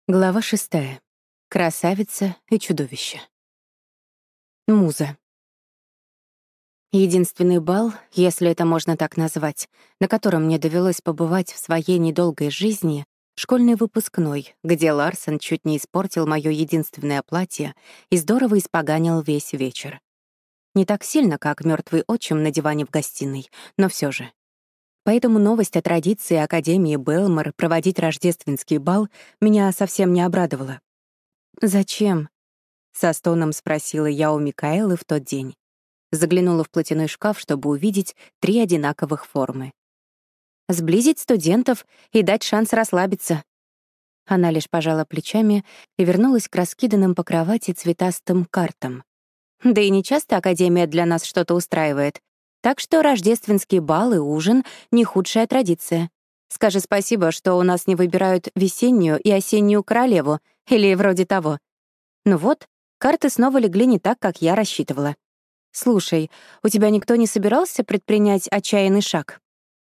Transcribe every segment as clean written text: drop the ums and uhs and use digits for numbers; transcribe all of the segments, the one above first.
Глава 6. Красавица и чудовище. Муза. Единственный бал, если это можно так назвать, на котором мне довелось побывать в своей недолгой жизни — школьный выпускной, где Ларсон чуть не испортил моё единственное платье и здорово испоганил весь вечер. Не так сильно, как мёртвый отчим на диване в гостиной, но всё же. Поэтому новость о традиции Академии Белмор проводить рождественский бал меня совсем не обрадовала. «Зачем?» — со стоном спросила я у Микаэлы в тот день. Заглянула в платяной шкаф, чтобы увидеть 3 одинаковых формы. «Сблизить студентов и дать шанс расслабиться». Она лишь пожала плечами и вернулась к раскиданным по кровати цветастым картам. «Да и не часто Академия для нас что-то устраивает, так что рождественский бал и ужин — не худшая традиция. Скажи спасибо, что у нас не выбирают весеннюю и осеннюю королеву, или вроде того». Ну вот, карты снова легли не так, как я рассчитывала. «Слушай, у тебя никто не собирался предпринять отчаянный шаг?»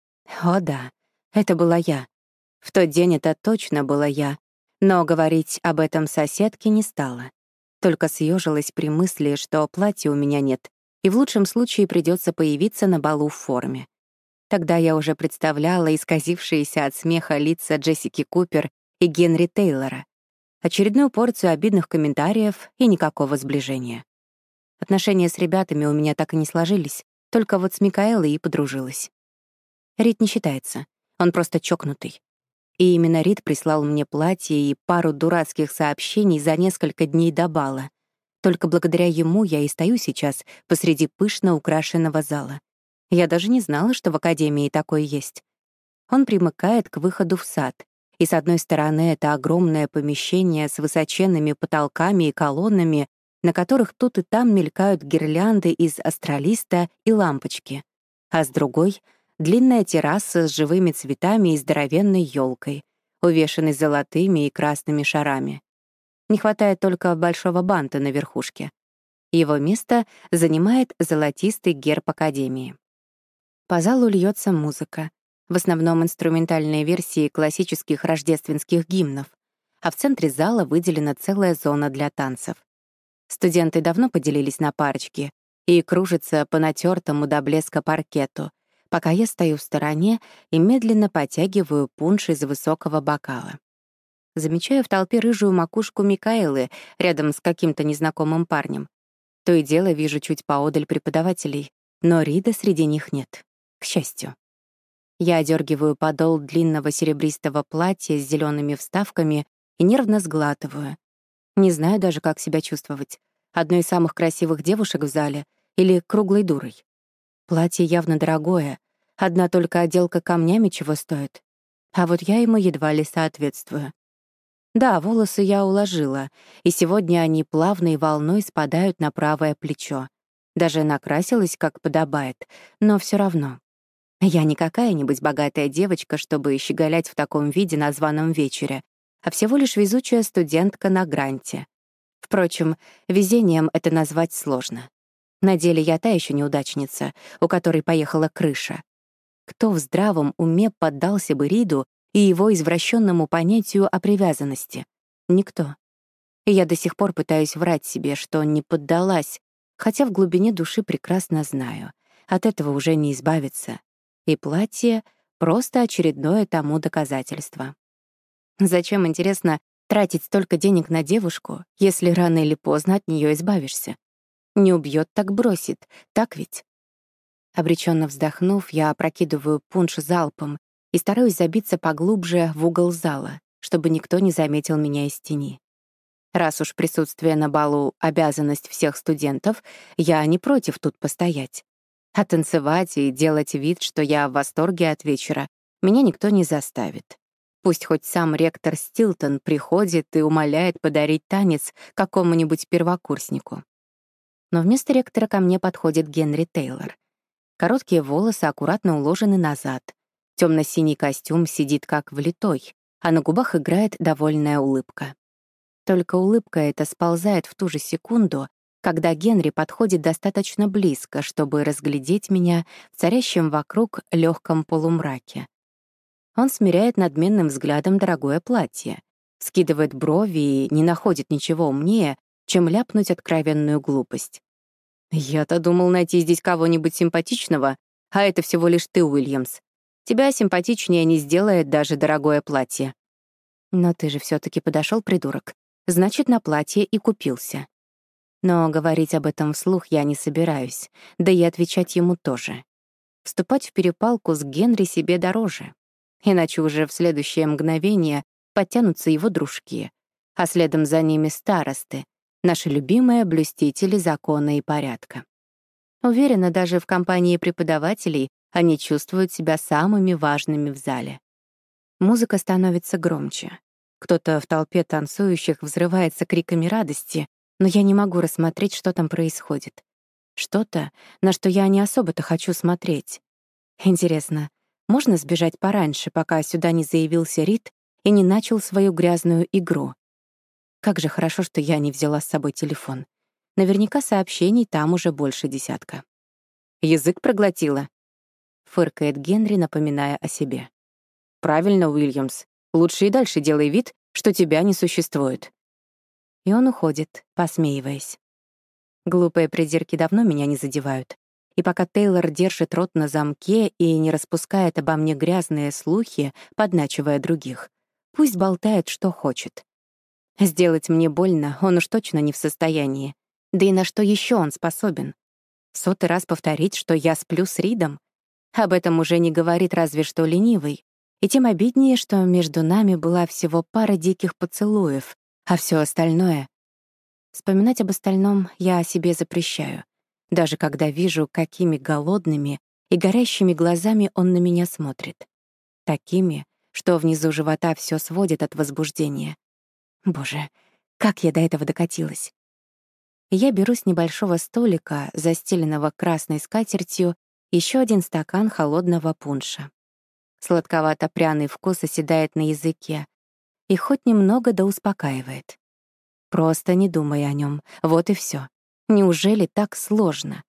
О да, это была я. В тот день это точно была я. Но говорить об этом соседке не стала. Только съежилась при мысли, что платья у меня нет, и в лучшем случае придется появиться на балу в форме. Тогда я уже представляла исказившиеся от смеха лица Джессики Купер и Генри Тейлора, очередную порцию обидных комментариев и никакого сближения. Отношения с ребятами у меня так и не сложились, только вот с Микаэлой и подружилась. Рид не считается, он просто чокнутый. И именно Рид прислал мне платье и пару дурацких сообщений за несколько дней до бала. Только благодаря ему я и стою сейчас посреди пышно украшенного зала. Я даже не знала, что в Академии такое есть. Он примыкает к выходу в сад, и с одной стороны это огромное помещение с высоченными потолками и колоннами, на которых тут и там мелькают гирлянды из астролиста и лампочки, а с другой — длинная терраса с живыми цветами и здоровенной ёлкой, увешанной золотыми и красными шарами. Не хватает только большого банта на верхушке. Его место занимает золотистый герб Академии. По залу льется музыка, в основном инструментальные версии классических рождественских гимнов, а в центре зала выделена целая зона для танцев. Студенты давно поделились на парочки и кружатся по натертому до блеска паркету, пока я стою в стороне и медленно потягиваю пунш из высокого бокала. Замечаю в толпе рыжую макушку Микаэлы рядом с каким-то незнакомым парнем. То и дело вижу чуть поодаль преподавателей, но Рида среди них нет, к счастью. Я одергиваю подол длинного серебристого платья с зелеными вставками и нервно сглатываю. Не знаю даже, как себя чувствовать. Одной из самых красивых девушек в зале или круглой дурой. Платье явно дорогое, одна только отделка камнями чего стоит. А вот я ему едва ли соответствую. Да, волосы я уложила, и сегодня они плавной волной спадают на правое плечо. Даже накрасилась, как подобает, но все равно. Я не какая-нибудь богатая девочка, чтобы щеголять в таком виде на званом вечере, а всего лишь везучая студентка на гранте. Впрочем, везением это назвать сложно. На деле я та еще неудачница, у которой поехала крыша. Кто в здравом уме поддался бы Риду и его извращенному понятию о привязанности? Никто. И я до сих пор пытаюсь врать себе, что не поддалась, хотя в глубине души прекрасно знаю, от этого уже не избавиться. И платье — просто очередное тому доказательство. Зачем, интересно, тратить столько денег на девушку, если рано или поздно от нее избавишься? Не убьет, так бросит, так ведь? Обреченно вздохнув, я опрокидываю пунш залпом и стараюсь забиться поглубже в угол зала, чтобы никто не заметил меня из тени. Раз уж присутствие на балу — обязанность всех студентов, я не против тут постоять. А танцевать и делать вид, что я в восторге от вечера, меня никто не заставит. Пусть хоть сам ректор Стилтон приходит и умоляет подарить танец какому-нибудь первокурснику. Но вместо ректора ко мне подходит Генри Тейлор. Короткие волосы аккуратно уложены назад. Темно-синий костюм сидит как влитой, а на губах играет довольная улыбка. Только улыбка эта сползает в ту же секунду, когда Генри подходит достаточно близко, чтобы разглядеть меня в царящем вокруг легком полумраке. Он смиряет надменным взглядом дорогое платье, скидывает брови и не находит ничего умнее, чем ляпнуть откровенную глупость. «Я-то думал найти здесь кого-нибудь симпатичного, а это всего лишь ты, Уильямс. Тебя симпатичнее не сделает даже дорогое платье». «Но ты же все таки подошел, придурок. Значит, на платье и купился». Но говорить об этом вслух я не собираюсь, да и отвечать ему тоже. Вступать в перепалку с Генри себе дороже. Иначе уже в следующее мгновение подтянутся его дружки, а следом за ними старосты, наши любимые блюстители закона и порядка. Уверена, даже в компании преподавателей они чувствуют себя самыми важными в зале. Музыка становится громче. Кто-то в толпе танцующих взрывается криками радости, но я не могу рассмотреть, что там происходит. Что-то, на что я не особо-то хочу смотреть. Интересно, можно сбежать пораньше, пока сюда не заявился Рид и не начал свою грязную игру? Как же хорошо, что я не взяла с собой телефон. Наверняка сообщений там уже больше десятка. «Язык проглотила», — фыркает Генри, напоминая о себе. «Правильно, Уильямс. Лучше и дальше делай вид, что тебя не существует». И он уходит, посмеиваясь. Глупые придирки давно меня не задевают. И пока Тейлор держит рот на замке и не распускает обо мне грязные слухи, подначивая других, пусть болтает, что хочет. Сделать мне больно он уж точно не в состоянии. Да и на что еще он способен? Сотый раз повторить, что я сплю с Ридом? Об этом уже не говорит разве что ленивый. И тем обиднее, что между нами была всего пара диких поцелуев, а все остальное... Вспоминать об остальном я себе запрещаю, даже когда вижу, какими голодными и горящими глазами он на меня смотрит. Такими, что внизу живота все сводит от возбуждения. Боже, как я до этого докатилась. Я беру с небольшого столика, застеленного красной скатертью, еще один стакан холодного пунша. Сладковато-пряный вкус оседает на языке и хоть немного да успокаивает. Просто не думай о нем, вот и все. Неужели так сложно?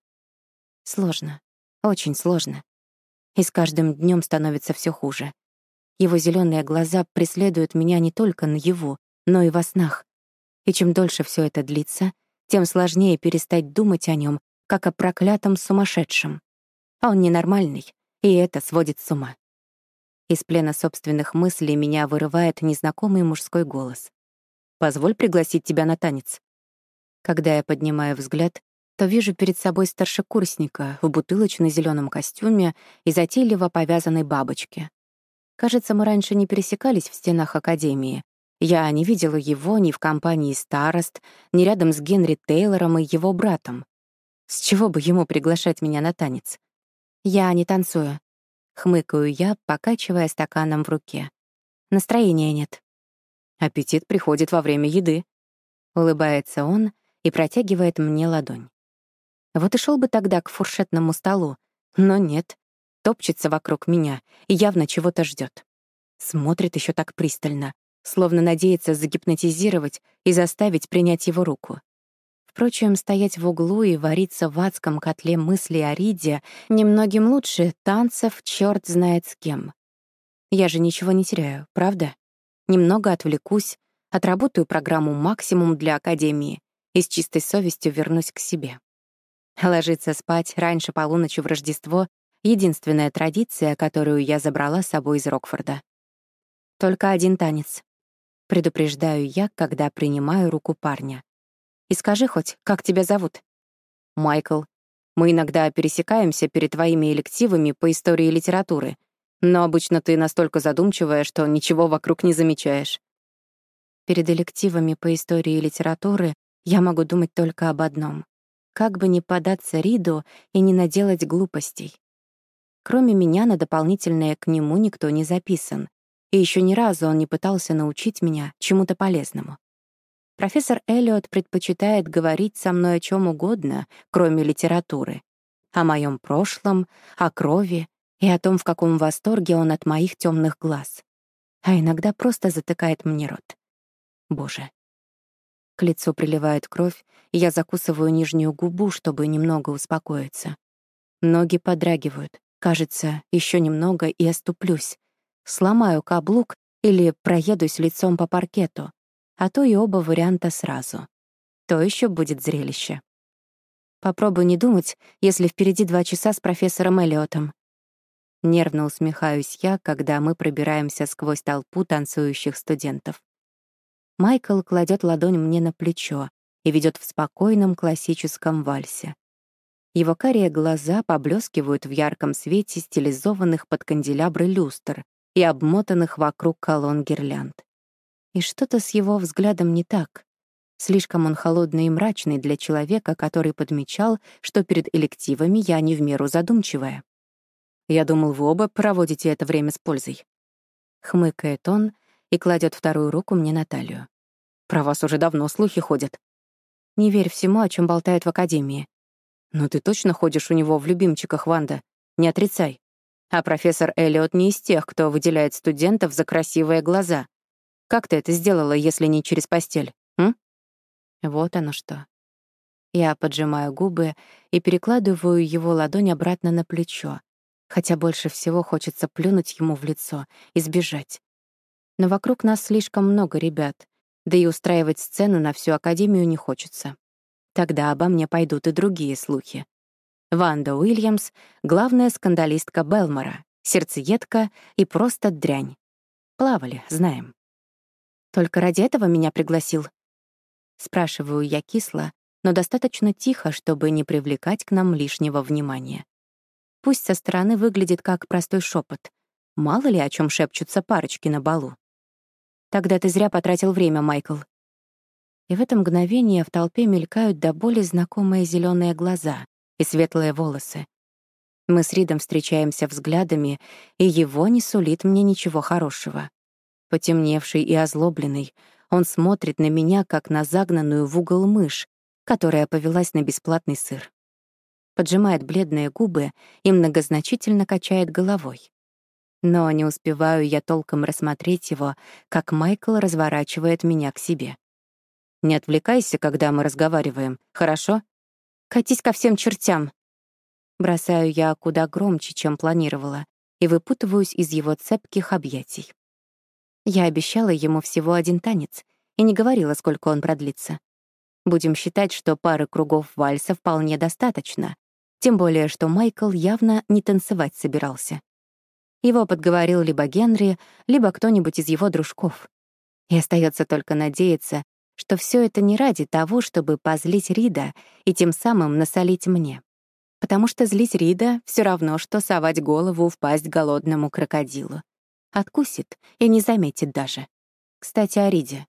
Сложно, очень сложно. И с каждым днем становится все хуже. Его зеленые глаза преследуют меня не только наяву, но и во снах. И чем дольше все это длится, тем сложнее перестать думать о нем, как о проклятом сумасшедшем. Он ненормальный, и это сводит с ума. Из плена собственных мыслей меня вырывает незнакомый мужской голос. «Позволь пригласить тебя на танец». Когда я поднимаю взгляд, то вижу перед собой старшекурсника в бутылочно-зелёном костюме и затейливо повязанной бабочке. Кажется, мы раньше не пересекались в стенах академии. Я не видела его ни в компании старост, ни рядом с Генри Тейлором и его братом. С чего бы ему приглашать меня на танец? Я не танцую. Хмыкаю я, покачивая стаканом в руке. Настроения нет. Аппетит приходит во время еды. Улыбается он и протягивает мне ладонь. Вот и шел бы тогда к фуршетному столу, но нет. Топчется вокруг меня и явно чего-то ждет. Смотрит еще так пристально, словно надеется загипнотизировать и заставить принять его руку. Впрочем, стоять в углу и вариться в адском котле мыслей о Риде немногим лучше танцев черт знает с кем. Я же ничего не теряю, правда? Немного отвлекусь, отработаю программу «Максимум» для Академии и с чистой совестью вернусь к себе. Ложиться спать раньше полуночи в Рождество — единственная традиция, которую я забрала с собой из Рокфорда. Только один танец. Предупреждаю я, когда принимаю руку парня. И скажи хоть, как тебя зовут? Майкл. Мы иногда пересекаемся перед твоими элективами по истории и литературы, но обычно ты настолько задумчивая, что ничего вокруг не замечаешь. Перед элективами по истории и литературы я могу думать только об одном. Как бы не поддаться Риду и не наделать глупостей. Кроме меня на дополнительное к нему никто не записан, и еще ни разу он не пытался научить меня чему-то полезному. Профессор Эллиот предпочитает говорить со мной о чем угодно, кроме литературы. О моем прошлом, о крови и о том, в каком восторге он от моих темных глаз. А иногда просто затыкает мне рот. Боже. К лицу приливает кровь, и я закусываю нижнюю губу, чтобы немного успокоиться. Ноги подрагивают. Кажется, еще немного и оступлюсь. Сломаю каблук Или проедусь лицом по паркету, а то и оба варианта сразу. То еще будет зрелище. Попробуй не думать, если впереди 2 часа с профессором Эллиотом. Нервно усмехаюсь я, когда мы пробираемся сквозь толпу танцующих студентов. Майкл кладет ладонь мне на плечо и ведет в спокойном классическом вальсе. Его карие глаза поблескивают в ярком свете стилизованных под канделябры люстр и обмотанных вокруг колонн гирлянд. И что-то с его взглядом не так. Слишком он холодный и мрачный для человека, который подмечал, что перед элективами я не в меру задумчивая. «Я думал, вы оба проводите это время с пользой». Хмыкает он и кладет вторую руку мне на талию. «Про вас уже давно слухи ходят». «Не верь всему, о чем болтают в академии». «Но ты точно ходишь у него в любимчиках, Ванда? Не отрицай. А профессор Эллиот не из тех, кто выделяет студентов за красивые глаза. Как ты это сделала, если не через постель, м?» Вот оно что. Я поджимаю губы и перекладываю его ладонь обратно на плечо, хотя больше всего хочется плюнуть ему в лицо и сбежать. Но вокруг нас слишком много ребят, да и устраивать сцену на всю академию не хочется. Тогда обо мне пойдут и другие слухи. Ванда Уильямс — главная скандалистка Белмора, сердцеедка и просто дрянь. Плавали, знаем. «Только ради этого меня пригласил?» Спрашиваю я кисло, но достаточно тихо, чтобы не привлекать к нам лишнего внимания. Пусть со стороны выглядит как простой шепот. Мало ли о чем шепчутся парочки на балу. «Тогда ты зря потратил время, Майкл». И в это мгновение в толпе мелькают до боли знакомые зеленые глаза и светлые волосы. Мы с Ридом встречаемся взглядами, и его не сулит мне ничего хорошего. Потемневший и озлобленный, он смотрит на меня, как на загнанную в угол мышь, которая повелась на бесплатный сыр. Поджимает бледные губы и многозначительно качает головой. Но не успеваю я толком рассмотреть его, как Майкл разворачивает меня к себе. «Не отвлекайся, когда мы разговариваем, хорошо? Катись ко всем чертям!» Бросаю я куда громче, чем планировала, и выпутываюсь из его цепких объятий. Я обещала ему всего 1 танец и не говорила, сколько он продлится. Будем считать, что пары кругов вальса вполне достаточно, тем более, что Майкл явно не танцевать собирался. Его подговорил либо Генри, либо кто-нибудь из его дружков. И остается только надеяться, что все это не ради того, чтобы позлить Рида и тем самым насолить мне. Потому что злить Рида — все равно, что совать голову в пасть голодному крокодилу. Откусит и не заметит даже. Кстати, о Риде.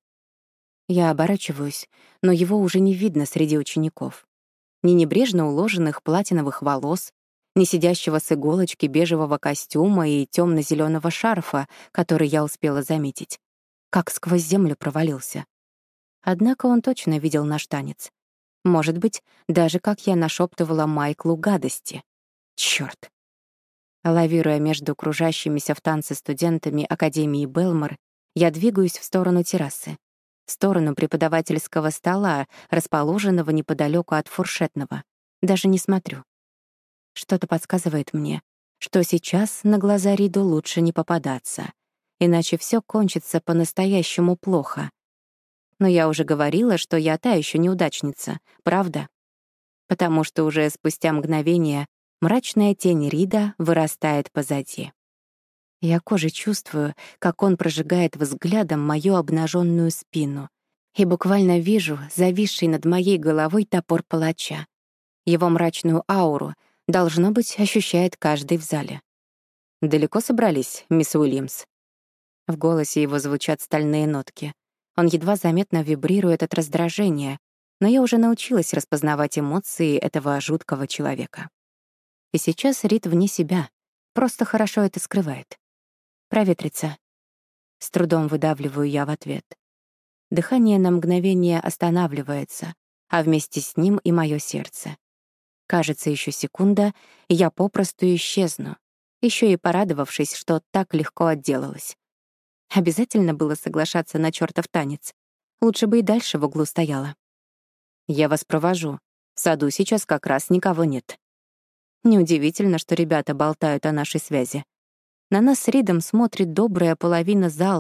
Я оборачиваюсь, но его уже не видно среди учеников. Ни небрежно уложенных платиновых волос, ни сидящего с иголочки бежевого костюма и темно-зеленого шарфа, который я успела заметить. Как сквозь землю провалился. Однако он точно видел наш танец. Может быть, даже как я нашептывала Майклу гадости. Чёрт. Лавируя между кружащимися в танце студентами Академии Белмор, я двигаюсь в сторону террасы, в сторону преподавательского стола, расположенного неподалеку от фуршетного. Даже не смотрю. Что-то подсказывает мне, что сейчас на глаза Риду лучше не попадаться, иначе все кончится по-настоящему плохо. Но я уже говорила, что я та еще неудачница, правда? Потому что уже спустя мгновение мрачная тень Рида вырастает позади. Я кожей чувствую, как он прожигает взглядом мою обнаженную спину, и буквально вижу зависший над моей головой топор палача. Его мрачную ауру, должно быть, ощущает каждый в зале. «Далеко собрались, мисс Уильямс?» В голосе его звучат стальные нотки. Он едва заметно вибрирует от раздражения, но я уже научилась распознавать эмоции этого жуткого человека. И сейчас Рид вне себя, просто хорошо это скрывает. «Проветриться». С трудом выдавливаю я в ответ. Дыхание на мгновение останавливается, а вместе с ним и мое сердце. Кажется, еще секунда, и я попросту исчезну, еще и порадовавшись, что так легко отделалась. Обязательно было соглашаться на чёртов танец. Лучше бы и дальше в углу стояла. «Я вас провожу. В саду сейчас как раз никого нет». Неудивительно, что ребята болтают о нашей связи. На нас с Ридом смотрит добрая половина зала,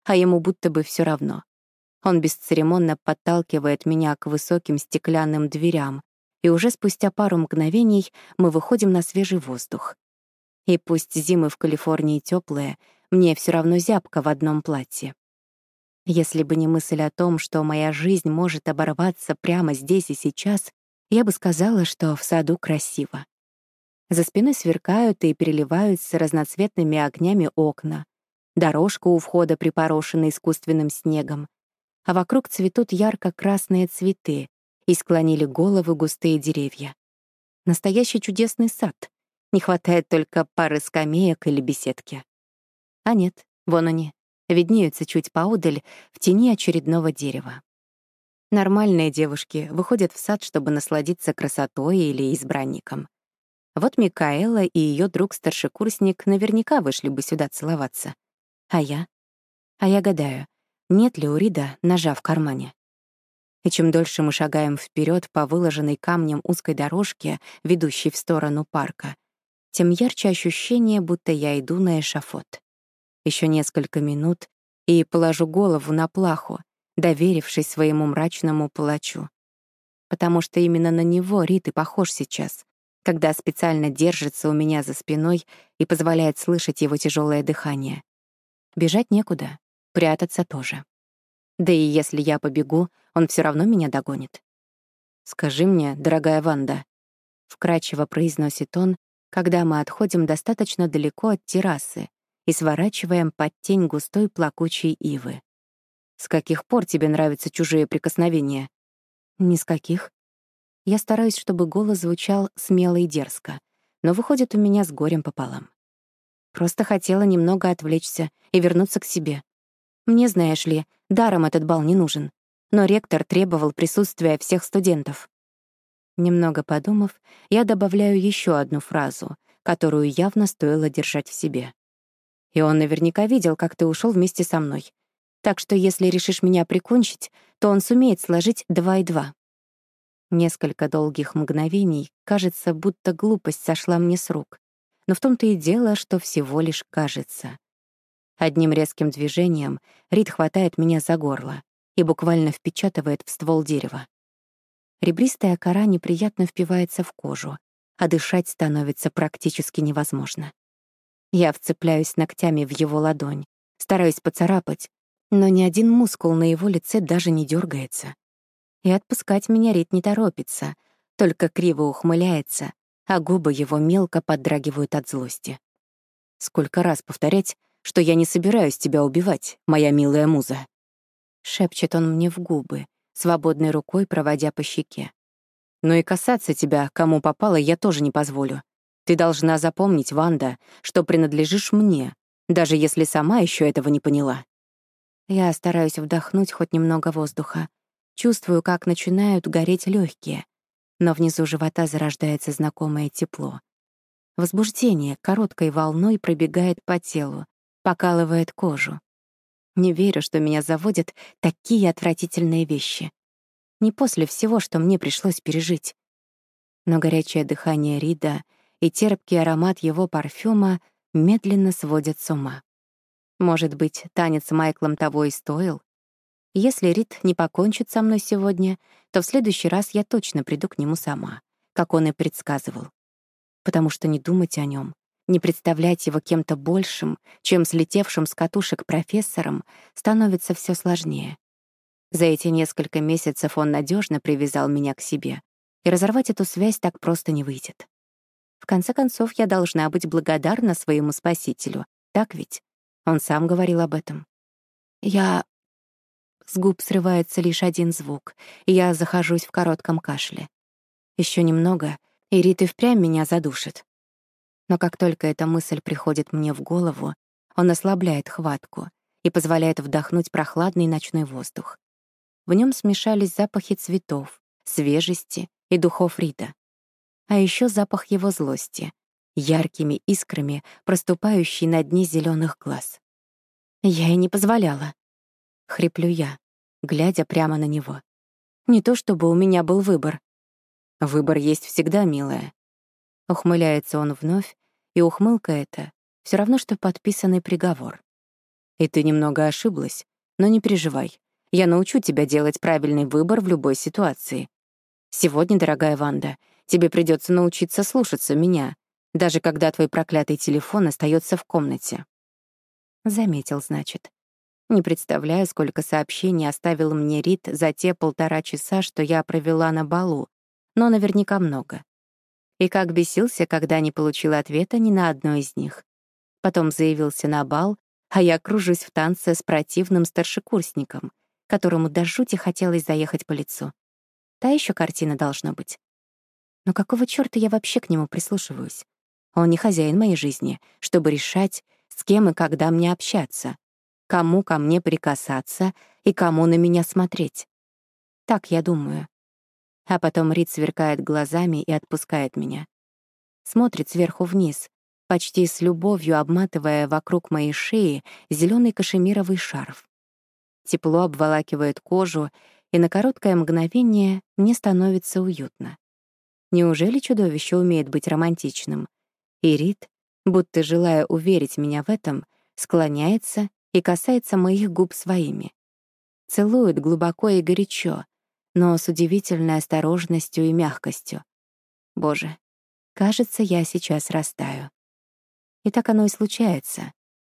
а ему будто бы все равно. Он бесцеремонно подталкивает меня к высоким стеклянным дверям, и уже спустя пару мгновений мы выходим на свежий воздух. И пусть зимы в Калифорнии теплые, мне все равно зябко в одном платье. Если бы не мысль о том, что моя жизнь может оборваться прямо здесь и сейчас, я бы сказала, что в саду красиво. За спиной сверкают и переливаются разноцветными огнями окна, дорожка у входа припорошена искусственным снегом, а вокруг цветут ярко-красные цветы и склонили головы густые деревья. Настоящий чудесный сад. Не хватает только пары скамеек или беседки. А нет, вон они, виднеются чуть поодаль в тени очередного дерева. Нормальные девушки выходят в сад, чтобы насладиться красотой или избранником. Вот Микаэла и ее друг-старшекурсник наверняка вышли бы сюда целоваться. А я? А я гадаю, нет ли у Рида ножа в кармане. И чем дольше мы шагаем вперед по выложенной камнем узкой дорожке, ведущей в сторону парка, тем ярче ощущение, будто я иду на эшафот. Еще несколько минут, и положу голову на плаху, доверившись своему мрачному палачу. Потому что именно на него Рид и похож сейчас, когда специально держится у меня за спиной и позволяет слышать его тяжелое дыхание. Бежать некуда, прятаться тоже. Да и если я побегу, он все равно меня догонит. «Скажи мне, дорогая Ванда», — вкрадчиво произносит он, когда мы отходим достаточно далеко от террасы и сворачиваем под тень густой плакучей ивы. «С каких пор тебе нравятся чужие прикосновения?» «Ни с каких». Я стараюсь, чтобы голос звучал смело и дерзко, но выходит у меня с горем пополам. Просто хотела немного отвлечься и вернуться к себе. Мне, знаешь ли, даром этот бал не нужен, но ректор требовал присутствия всех студентов. Немного подумав, я добавляю еще одну фразу, которую явно стоило держать в себе. И он наверняка видел, как ты ушел вместе со мной. Так что если решишь меня прикончить, то он сумеет сложить 2 и 2. Несколько долгих мгновений кажется, будто глупость сошла мне с рук. Но в том-то и дело, что всего лишь кажется. Одним резким движением Рид хватает меня за горло и буквально впечатывает в ствол дерева. Ребристая кора неприятно впивается в кожу, а дышать становится практически невозможно. Я вцепляюсь ногтями в его ладонь, стараюсь поцарапать, но ни один мускул на его лице даже не дергается. И отпускать меня Рид не торопится, только криво ухмыляется, а губы его мелко подрагивают от злости. «Сколько раз повторять, что я не собираюсь тебя убивать, моя милая муза?» Шепчет он мне в губы, свободной рукой проводя по щеке. «Но и касаться тебя, кому попало, я тоже не позволю. Ты должна запомнить, Ванда, что принадлежишь мне, даже если сама еще этого не поняла». Я стараюсь вдохнуть хоть немного воздуха. Чувствую, как начинают гореть легкие, но внизу живота зарождается знакомое тепло. Возбуждение короткой волной пробегает по телу, покалывает кожу. Не верю, что меня заводят такие отвратительные вещи. Не после всего, что мне пришлось пережить. Но горячее дыхание Рида и терпкий аромат его парфюма медленно сводят с ума. Может быть, танец с Майклом того и стоил? Если Рид не покончит со мной сегодня, то в следующий раз я точно приду к нему сама, как он и предсказывал. Потому что не думать о нем, не представлять его кем-то большим, чем слетевшим с катушек профессором, становится все сложнее. За эти несколько месяцев он надежно привязал меня к себе, и разорвать эту связь так просто не выйдет. В конце концов, я должна быть благодарна своему спасителю, так ведь? Он сам говорил об этом. С губ срывается лишь один звук, и я захожусь в коротком кашле. Еще немного, и Рид и впрямь меня задушит. Но как только эта мысль приходит мне в голову, он ослабляет хватку и позволяет вдохнуть прохладный ночной воздух. В нем смешались запахи цветов, свежести и духов Рида. А еще запах его злости, яркими искрами, проступающий на дне зеленых глаз. Я и не позволяла. Хриплю я, глядя прямо на него. Не то чтобы у меня был выбор. Выбор есть всегда, милая. Ухмыляется он вновь, и ухмылка эта все равно, что подписанный приговор. И ты немного ошиблась, но не переживай. Я научу тебя делать правильный выбор в любой ситуации. Сегодня, дорогая Ванда, тебе придется научиться слушаться меня, даже когда твой проклятый телефон остается в комнате. Заметил, значит. Не представляю, сколько сообщений оставил мне Рид за те 1,5 часа, что я провела на балу, но наверняка много. И как бесился, когда не получил ответа ни на одно из них. Потом заявился на бал, а я кружусь в танце с противным старшекурсником, которому до жути хотелось заехать по лицу. Та еще картина должна быть. Но какого чёрта я вообще к нему прислушиваюсь? Он не хозяин моей жизни, чтобы решать, с кем и когда мне общаться, кому ко мне прикасаться и кому на меня смотреть. Так я думаю. А потом Рид сверкает глазами и отпускает меня. Смотрит сверху вниз, почти с любовью обматывая вокруг моей шеи зелёный кашемировый шарф. Тепло обволакивает кожу, и на короткое мгновение мне становится уютно. Неужели чудовище умеет быть романтичным? И Рид, будто желая уверить меня в этом, склоняется и касается моих губ своими. Целует глубоко и горячо, но с удивительной осторожностью и мягкостью. Боже, кажется, я сейчас растаю. И так оно и случается.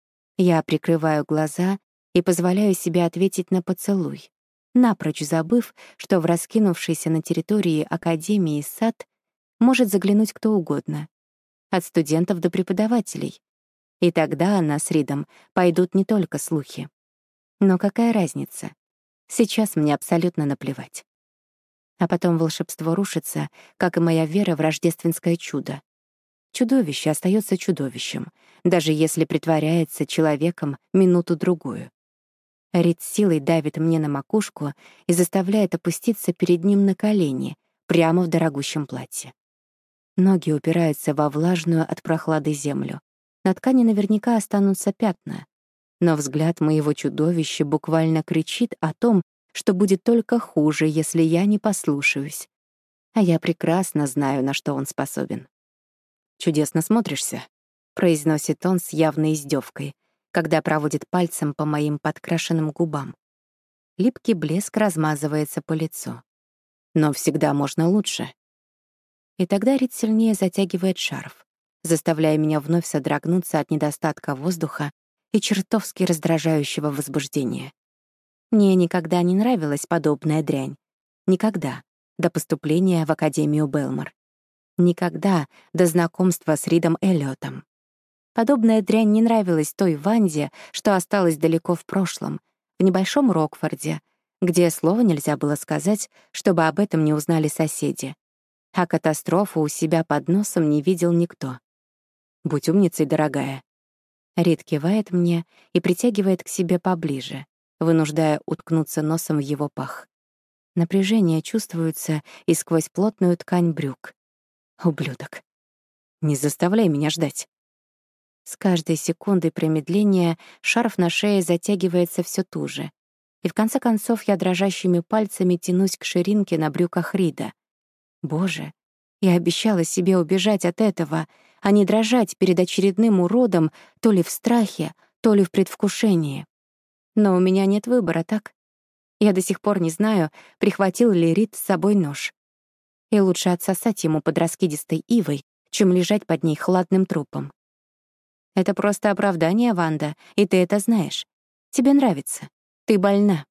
Я прикрываю глаза и позволяю себе ответить на поцелуй, напрочь забыв, что в раскинувшийся на территории Академии сад может заглянуть кто угодно, от студентов до преподавателей. И тогда о нас с Ридом пойдут не только слухи. Но какая разница? Сейчас мне абсолютно наплевать. А потом волшебство рушится, как и моя вера в рождественское чудо. Чудовище остается чудовищем, даже если притворяется человеком минуту-другую. Рид силой давит мне на макушку и заставляет опуститься перед ним на колени, прямо в дорогущем платье. Ноги упираются во влажную от прохлады землю. На ткани наверняка останутся пятна. Но взгляд моего чудовища буквально кричит о том, что будет только хуже, если я не послушаюсь. А я прекрасно знаю, на что он способен. «Чудесно смотришься», — произносит он с явной издевкой, когда проводит пальцем по моим подкрашенным губам. Липкий блеск размазывается по лицу. Но всегда можно лучше. И тогда Рид сильнее затягивает шарф, заставляя меня вновь содрогнуться от недостатка воздуха и чертовски раздражающего возбуждения. Мне никогда не нравилась подобная дрянь. Никогда. До поступления в Академию Белмор. Никогда до знакомства с Ридом Эллиотом. Подобная дрянь не нравилась той Ванде, что осталась далеко в прошлом, в небольшом Рокфорде, где слова нельзя было сказать, чтобы об этом не узнали соседи. А катастрофу у себя под носом не видел никто. «Будь умницей, дорогая». Рид кивает мне и притягивает к себе поближе, вынуждая уткнуться носом в его пах. Напряжение чувствуется и сквозь плотную ткань брюк. Ублюдок. Не заставляй меня ждать. С каждой секундой промедления шарф на шее затягивается все туже. И в конце концов я дрожащими пальцами тянусь к ширинке на брюках Рида. Боже, я обещала себе убежать от этого, а не дрожать перед очередным уродом то ли в страхе, то ли в предвкушении. Но у меня нет выбора, так? Я до сих пор не знаю, прихватил ли Рид с собой нож. И лучше отсосать ему под раскидистой ивой, чем лежать под ней хладным трупом. Это просто оправдание, Ванда, и ты это знаешь. Тебе нравится. Ты больна.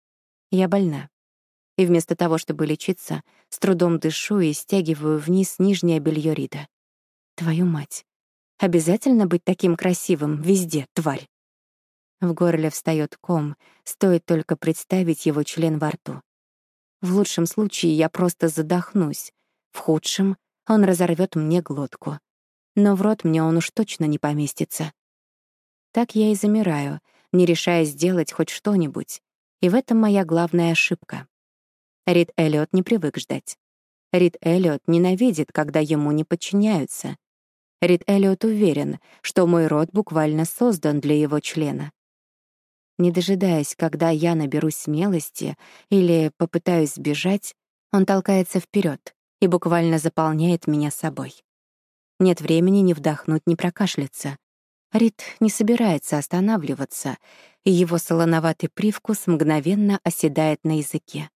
Я больна. И вместо того, чтобы лечиться, с трудом дышу и стягиваю вниз нижнее белье Рида. Твою мать. Обязательно быть таким красивым везде, тварь. В горле встаёт ком, стоит только представить его член во рту. В лучшем случае я просто задохнусь, в худшем он разорвёт мне глотку. Но в рот мне он уж точно не поместится. Так я и замираю, не решая сделать хоть что-нибудь. И в этом моя главная ошибка. Рид Эллиот не привык ждать. Рид Эллиот ненавидит, когда ему не подчиняются. Рид Эллиот уверен, что мой рот буквально создан для его члена. Не дожидаясь, когда я наберусь смелости или попытаюсь сбежать, он толкается вперед и буквально заполняет меня собой. Нет времени ни вдохнуть, ни прокашляться. Рид не собирается останавливаться, и его солоноватый привкус мгновенно оседает на языке.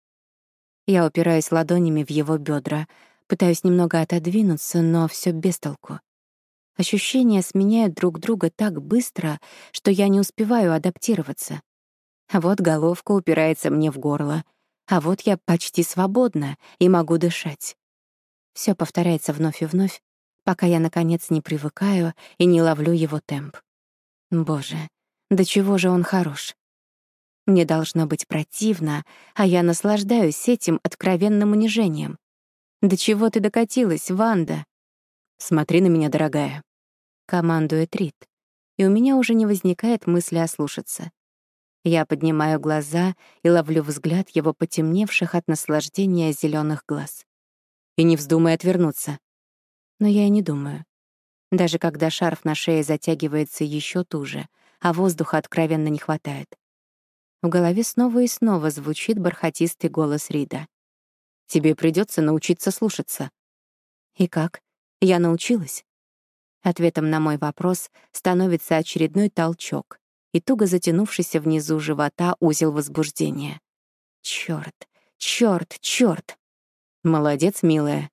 Я упираюсь ладонями в его бедра, пытаюсь немного отодвинуться, но все без толку. Ощущения сменяют друг друга так быстро, что я не успеваю адаптироваться. А вот головка упирается мне в горло, а вот я почти свободна и могу дышать. Все повторяется вновь и вновь, пока я, наконец, не привыкаю и не ловлю его темп. Боже, до чего же он хорош. Мне должно быть противно, а я наслаждаюсь этим откровенным унижением. До чего ты докатилась, Ванда? Смотри на меня, дорогая. Командует Рид, и у меня уже не возникает мысли ослушаться. Я поднимаю глаза и ловлю взгляд его потемневших от наслаждения зеленых глаз. И не вздумай отвернуться. Но я и не думаю. Даже когда шарф на шее затягивается еще туже, а воздуха откровенно не хватает. В голове снова и снова звучит бархатистый голос Рида. «Тебе придется научиться слушаться». И как? Я научилась? Ответом на мой вопрос становится очередной толчок и туго затянувшийся внизу живота узел возбуждения. Чёрт, чёрт, чёрт! Молодец, милая.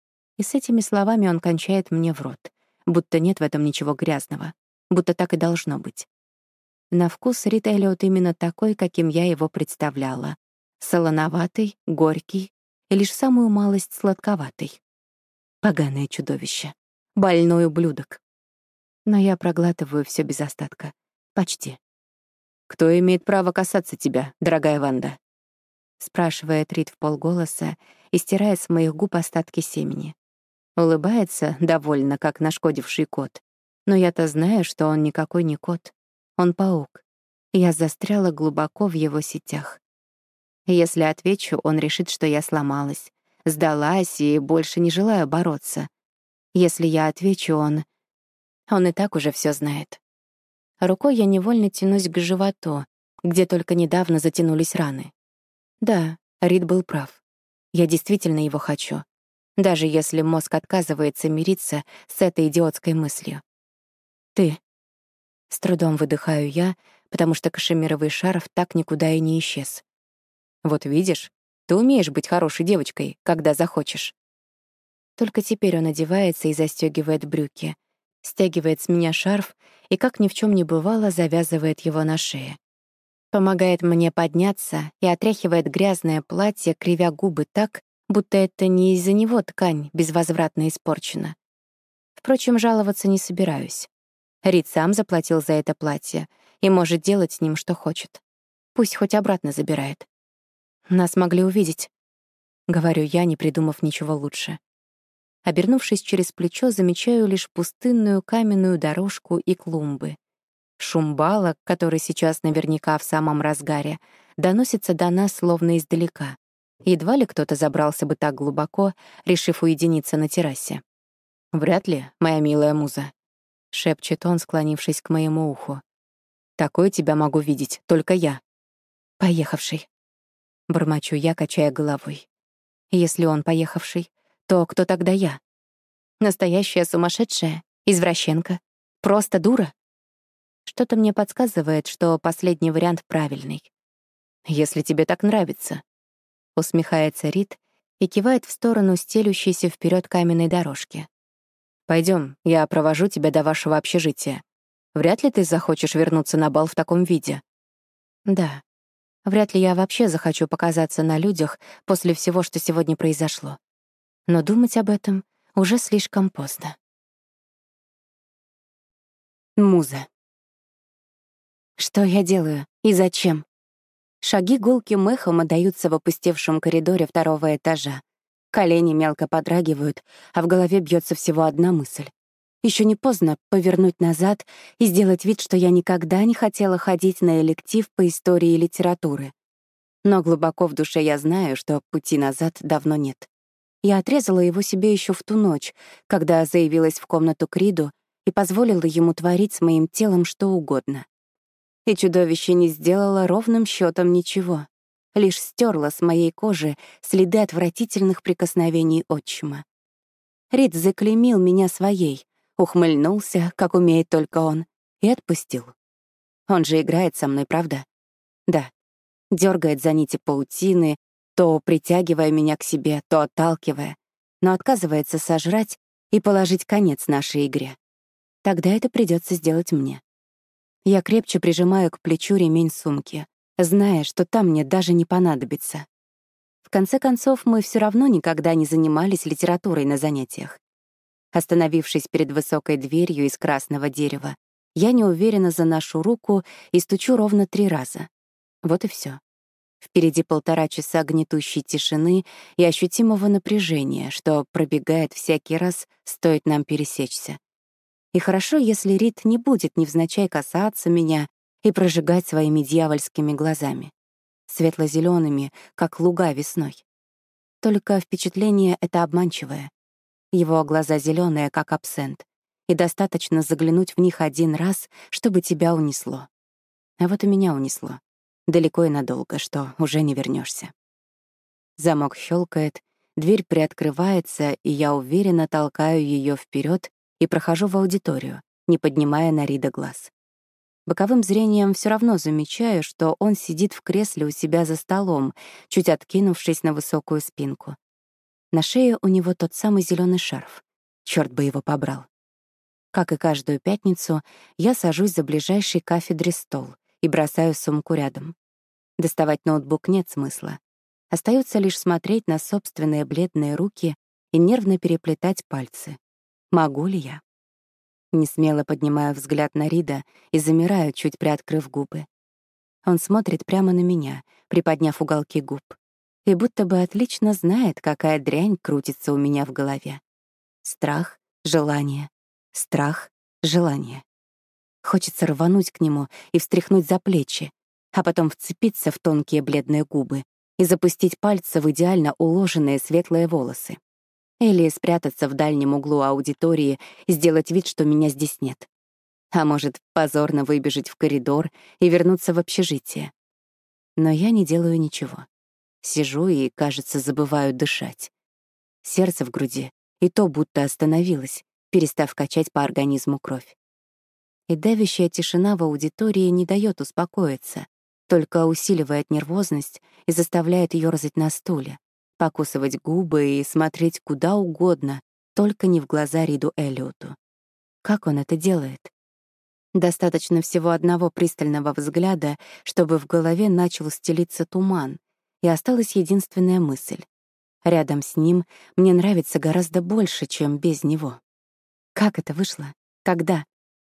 И с этими словами он кончает мне в рот, будто нет в этом ничего грязного, будто так и должно быть. На вкус Рид Эллиот именно такой, каким я его представляла. Солоноватый, горький и лишь самую малость сладковатый. Поганое чудовище. Больной ублюдок. Но я проглатываю все без остатка. Почти. «Кто имеет право касаться тебя, дорогая Ванда?» — спрашивает Рид вполголоса и стирает с моих губ остатки семени. Улыбается довольно, как нашкодивший кот. Но я-то знаю, что он никакой не кот. Он паук. Я застряла глубоко в его сетях. Если отвечу, он решит, что я сломалась, сдалась и больше не желаю бороться. Если я отвечу, он и так уже все знает. Рукой я невольно тянусь к животу, где только недавно затянулись раны. Да, Рид был прав. Я действительно его хочу, даже если мозг отказывается мириться с этой идиотской мыслью. Ты. С трудом выдыхаю я, потому что кашемировый шарф так никуда и не исчез. Вот видишь, ты умеешь быть хорошей девочкой, когда захочешь. Только теперь он одевается и застёгивает брюки, стягивает с меня шарф и, как ни в чём не бывало, завязывает его на шее. Помогает мне подняться и отряхивает грязное платье, кривя губы так, будто это не из-за него ткань безвозвратно испорчена. Впрочем, жаловаться не собираюсь. Рид сам заплатил за это платье и может делать с ним, что хочет. Пусть хоть обратно забирает. Нас могли увидеть, — говорю я, не придумав ничего лучше. Обернувшись через плечо, замечаю лишь пустынную каменную дорожку и клумбы. Шум бала, который сейчас наверняка в самом разгаре, доносится до нас словно издалека. Едва ли кто-то забрался бы так глубоко, решив уединиться на террасе. «Вряд ли, моя милая муза», — шепчет он, склонившись к моему уху. «Такой тебя могу видеть, только я». «Поехавший», — бормочу я, качая головой. «Если он поехавший, то кто тогда я? Настоящая сумасшедшая? Извращенка? Просто дура?» Что-то мне подсказывает, что последний вариант правильный. «Если тебе так нравится», — усмехается Рид и кивает в сторону стелющейся вперед каменной дорожки. Пойдем, я провожу тебя до вашего общежития. Вряд ли ты захочешь вернуться на бал в таком виде». Да, вряд ли я вообще захочу показаться на людях после всего, что сегодня произошло. Но думать об этом уже слишком поздно. Муза. Что я делаю и зачем? Шаги гулким эхом отдаются в опустевшем коридоре второго этажа. Колени мелко подрагивают, а в голове бьется всего одна мысль. Еще не поздно повернуть назад и сделать вид, что я никогда не хотела ходить на электив по истории и литературы. Но глубоко в душе я знаю, что пути назад давно нет. Я отрезала его себе еще в ту ночь, когда заявилась в комнату к Риду и позволила ему творить с моим телом что угодно. И чудовище не сделало ровным счетом ничего, лишь стерло с моей кожи следы отвратительных прикосновений отчима. Рид заклеймил меня своей, ухмыльнулся, как умеет только он, и отпустил. Он же играет со мной, правда? Да. Дергает за нити паутины, то притягивая меня к себе, то отталкивая, но отказывается сожрать и положить конец нашей игре. Тогда это придется сделать мне. Я крепче прижимаю к плечу ремень сумки, зная, что там мне даже не понадобится. В конце концов, мы все равно никогда не занимались литературой на занятиях. Остановившись перед высокой дверью из красного дерева, я неуверенно заношу руку и стучу ровно 3 раза. Вот и все. Впереди 1,5 часа гнетущей тишины и ощутимого напряжения, что пробегает всякий раз, стоит нам пересечься. И хорошо, если Рид не будет невзначай касаться меня и прожигать своими дьявольскими глазами, светло-зелёными, как луга весной. Только впечатление это обманчивое. Его глаза зелёные, как абсент, и достаточно заглянуть в них 1 раз, чтобы тебя унесло. А вот и меня унесло. Далеко и надолго, что уже не вернешься. Замок щелкает, дверь приоткрывается, и я уверенно толкаю ее вперед и прохожу в аудиторию, не поднимая на Рида глаз. Боковым зрением все равно замечаю, что он сидит в кресле у себя за столом, чуть откинувшись на высокую спинку. На шее у него тот самый зеленый шарф. Черт бы его побрал. Как и каждую пятницу, я сажусь за ближайший к кафедре стол и бросаю сумку рядом. Доставать ноутбук нет смысла. Остается лишь смотреть на собственные бледные руки и нервно переплетать пальцы. Могу ли я? Несмело поднимаю взгляд на Рида и замираю, чуть приоткрыв губы. Он смотрит прямо на меня, приподняв уголки губ, и будто бы отлично знает, какая дрянь крутится у меня в голове. Страх, желание, страх, желание. Хочется рвануть к нему и встряхнуть за плечи, а потом вцепиться в тонкие бледные губы и запустить пальцы в идеально уложенные светлые волосы. Или спрятаться в дальнем углу аудитории и сделать вид, что меня здесь нет. А может, позорно выбежать в коридор и вернуться в общежитие. Но я не делаю ничего. Сижу и, кажется, забываю дышать. Сердце в груди и то будто остановилось, перестав качать по организму кровь. И давящая тишина в аудитории не дает успокоиться, только усиливает нервозность и заставляет ёрзать на стуле, покусывать губы и смотреть куда угодно, только не в глаза Риду Эллиоту. Как он это делает? Достаточно всего одного пристального взгляда, чтобы в голове начал стелиться туман, и осталась единственная мысль. Рядом с ним мне нравится гораздо больше, чем без него. Как это вышло? Когда?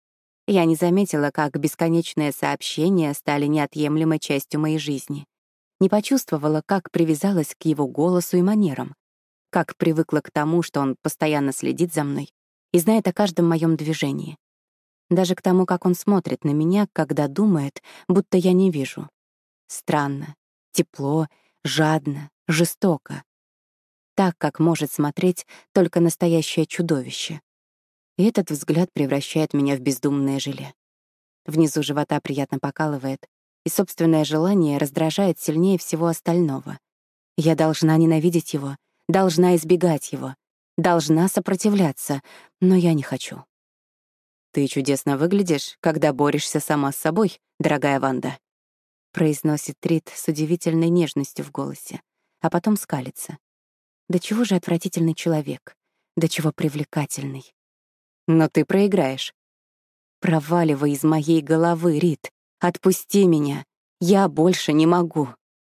Я не заметила, как бесконечные сообщения стали неотъемлемой частью моей жизни. Не почувствовала, как привязалась к его голосу и манерам, как привыкла к тому, что он постоянно следит за мной и знает о каждом моем движении. Даже к тому, как он смотрит на меня, когда думает, будто я не вижу. Странно, тепло, жадно, жестоко. Так, как может смотреть только настоящее чудовище. И этот взгляд превращает меня в бездумное желе. Внизу живота приятно покалывает, и собственное желание раздражает сильнее всего остального. Я должна ненавидеть его, должна избегать его, должна сопротивляться, но я не хочу. «Ты чудесно выглядишь, когда борешься сама с собой, дорогая Ванда», произносит Рид с удивительной нежностью в голосе, а потом скалится. Да чего же отвратительный человек, да чего привлекательный. Но ты проиграешь. Проваливай из моей головы, Рид. Отпусти меня. Я больше не могу.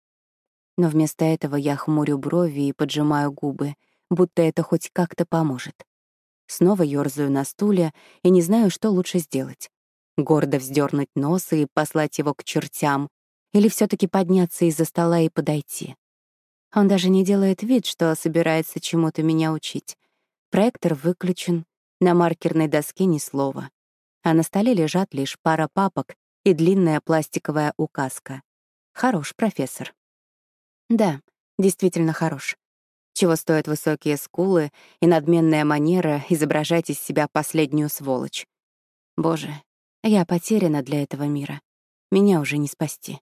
Но вместо этого я хмурю брови и поджимаю губы, будто это хоть как-то поможет. Снова ёрзаю на стуле и не знаю, что лучше сделать. Гордо вздернуть нос и послать его к чертям, или все таки подняться из-за стола и подойти. Он даже не делает вид, что собирается чему-то меня учить. Проектор выключен, на маркерной доске ни слова, а на столе лежат лишь пара папок и длинная пластиковая указка. Хорош, профессор. Да, действительно хорош. Чего стоят высокие скулы и надменная манера изображать из себя последнюю сволочь. Боже, я потеряна для этого мира. Меня уже не спасти.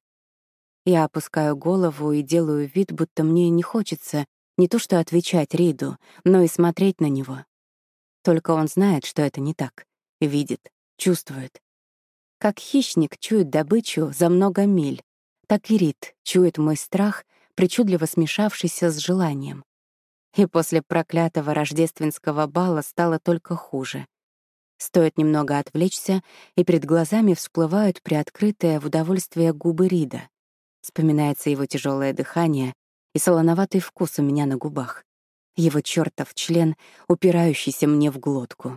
Я опускаю голову и делаю вид, будто мне не хочется не то что отвечать Риду, но и смотреть на него. Только он знает, что это не так. Видит, чувствует. Как хищник чует добычу за много миль, так и Рид чует мой страх, причудливо смешавшийся с желанием. И после проклятого рождественского бала стало только хуже. Стоит немного отвлечься, и перед глазами всплывают приоткрытые в удовольствие губы Рида. Вспоминается его тяжелое дыхание и солоноватый вкус у меня на губах. Его чёртов член, упирающийся мне в глотку.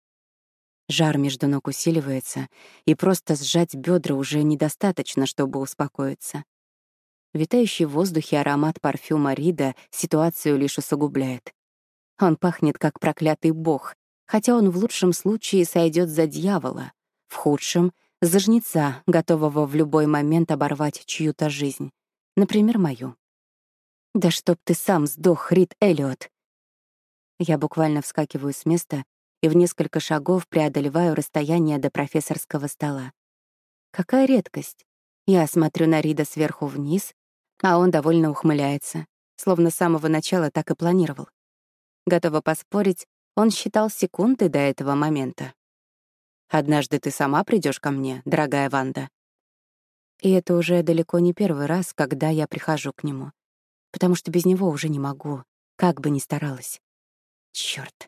Жар между ног усиливается, и просто сжать бедра уже недостаточно, чтобы успокоиться. Витающий в воздухе аромат парфюма Рида ситуацию лишь усугубляет. Он пахнет как проклятый бог, хотя он в лучшем случае сойдет за дьявола, в худшем — за жнеца, готового в любой момент оборвать чью-то жизнь, например, мою. «Да чтоб ты сам сдох, Рид Эллиот!» Я буквально вскакиваю с места и в несколько шагов преодолеваю расстояние до профессорского стола. Какая редкость! Я смотрю на Рида сверху вниз, а он довольно ухмыляется, словно с самого начала так и планировал. Готова поспорить, он считал секунды до этого момента. «Однажды ты сама придешь ко мне, дорогая Ванда». И это уже далеко не первый раз, когда я прихожу к нему, потому что без него уже не могу, как бы ни старалась. Чёрт,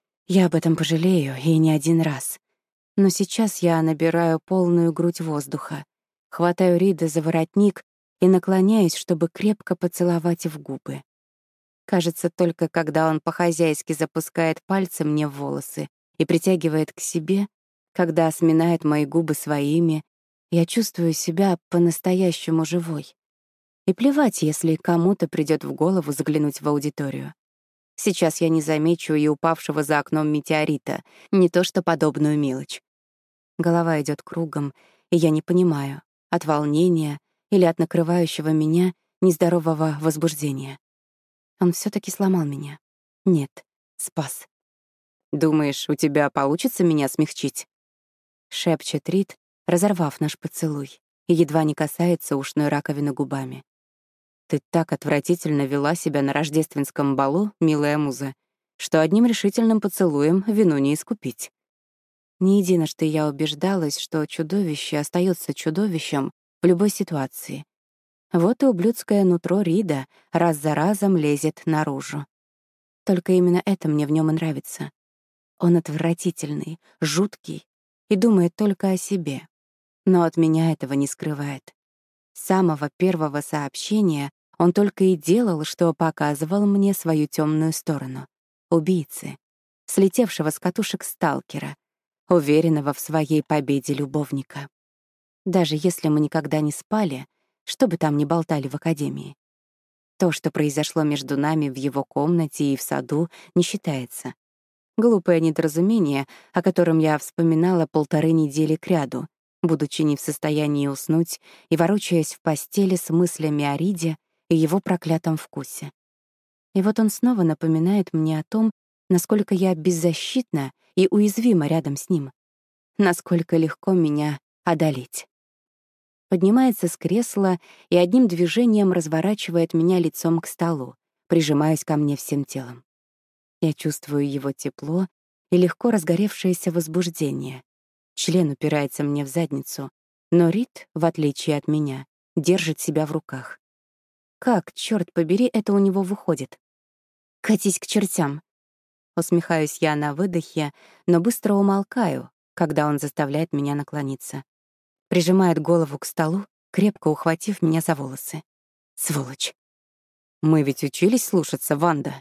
я об этом пожалею, и не один раз. Но сейчас я набираю полную грудь воздуха, хватаю Рида за воротник и наклоняюсь, чтобы крепко поцеловать в губы. Кажется, только когда он по-хозяйски запускает пальцы мне в волосы и притягивает к себе, когда сминает мои губы своими, я чувствую себя по-настоящему живой. И плевать, если кому-то придёт в голову заглянуть в аудиторию. Сейчас я не замечу и упавшего за окном метеорита, не то что подобную мелочь. Голова идёт кругом, и я не понимаю, от волнения или от накрывающего меня нездорового возбуждения. Он всё-таки сломал меня. Нет, спас. «Думаешь, у тебя получится меня смягчить?» — шепчет Рид, разорвав наш поцелуй, и едва не касается ушной раковины губами. «Ты так отвратительно вела себя на рождественском балу, милая муза, что одним решительным поцелуем вину не искупить». Не единожды я убеждалась, что чудовище остаётся чудовищем в любой ситуации. Вот и ублюдское нутро Рида раз за разом лезет наружу. Только именно это мне в нём и нравится. Он отвратительный, жуткий и думает только о себе. Но от меня этого не скрывает. С самого первого сообщения он только и делал, что показывал мне свою тёмную сторону. Убийцы, слетевшего с катушек сталкера, уверенного в своей победе любовника. Даже если мы никогда не спали, что бы там ни болтали в академии. То, что произошло между нами в его комнате и в саду, не считается. Глупое недоразумение, о котором я вспоминала 1,5 недели кряду, будучи не в состоянии уснуть и ворочаясь в постели с мыслями о Риде и его проклятом вкусе. И вот он снова напоминает мне о том, насколько я беззащитна и уязвима рядом с ним, насколько легко меня одолеть. Поднимается с кресла и одним движением разворачивает меня лицом к столу, прижимаясь ко мне всем телом. Я чувствую его тепло и легко разгоревшееся возбуждение. Член упирается мне в задницу, но Рид, в отличие от меня, держит себя в руках. Как, чёрт побери, это у него выходит? «Катись к чертям!» Усмехаюсь я на выдохе, но быстро умолкаю, когда он заставляет меня наклониться. Прижимает голову к столу, крепко ухватив меня за волосы. Сволочь. «Мы ведь учились слушаться, Ванда?»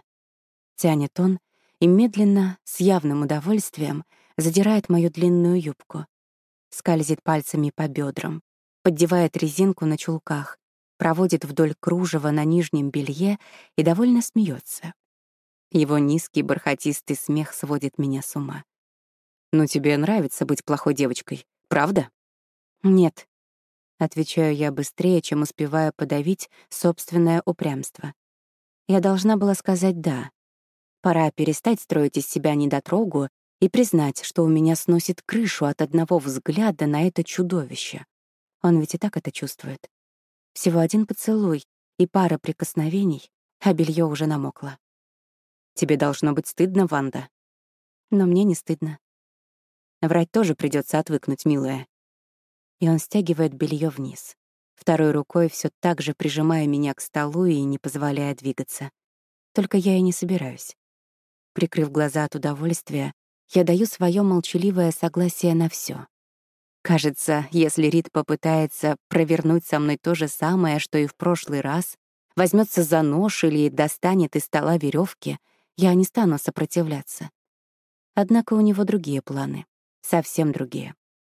Тянет он и медленно, с явным удовольствием, задирает мою длинную юбку. Скользит пальцами по бедрам, поддевает резинку на чулках, проводит вдоль кружева на нижнем белье и довольно смеется. Его низкий бархатистый смех сводит меня с ума. «Ну, тебе нравится быть плохой девочкой, правда?» «Нет», — отвечаю я быстрее, чем успеваю подавить собственное упрямство. Я должна была сказать «да». Пора перестать строить из себя недотрогу и признать, что у меня сносит крышу от одного взгляда на это чудовище. Он ведь и так это чувствует. Всего один поцелуй и пара прикосновений, а белье уже намокло. «Тебе должно быть стыдно, Ванда». Но мне не стыдно. Врать тоже придется отвыкнуть, милая. и он стягивает белье вниз, второй рукой все так же прижимая меня к столу и не позволяя двигаться. Только я и не собираюсь. Прикрыв глаза от удовольствия, я даю свое молчаливое согласие на все. Кажется, если Рид попытается провернуть со мной то же самое, что и в прошлый раз, возьмется за нож или достанет из стола веревки, я не стану сопротивляться. Однако у него другие планы, совсем другие.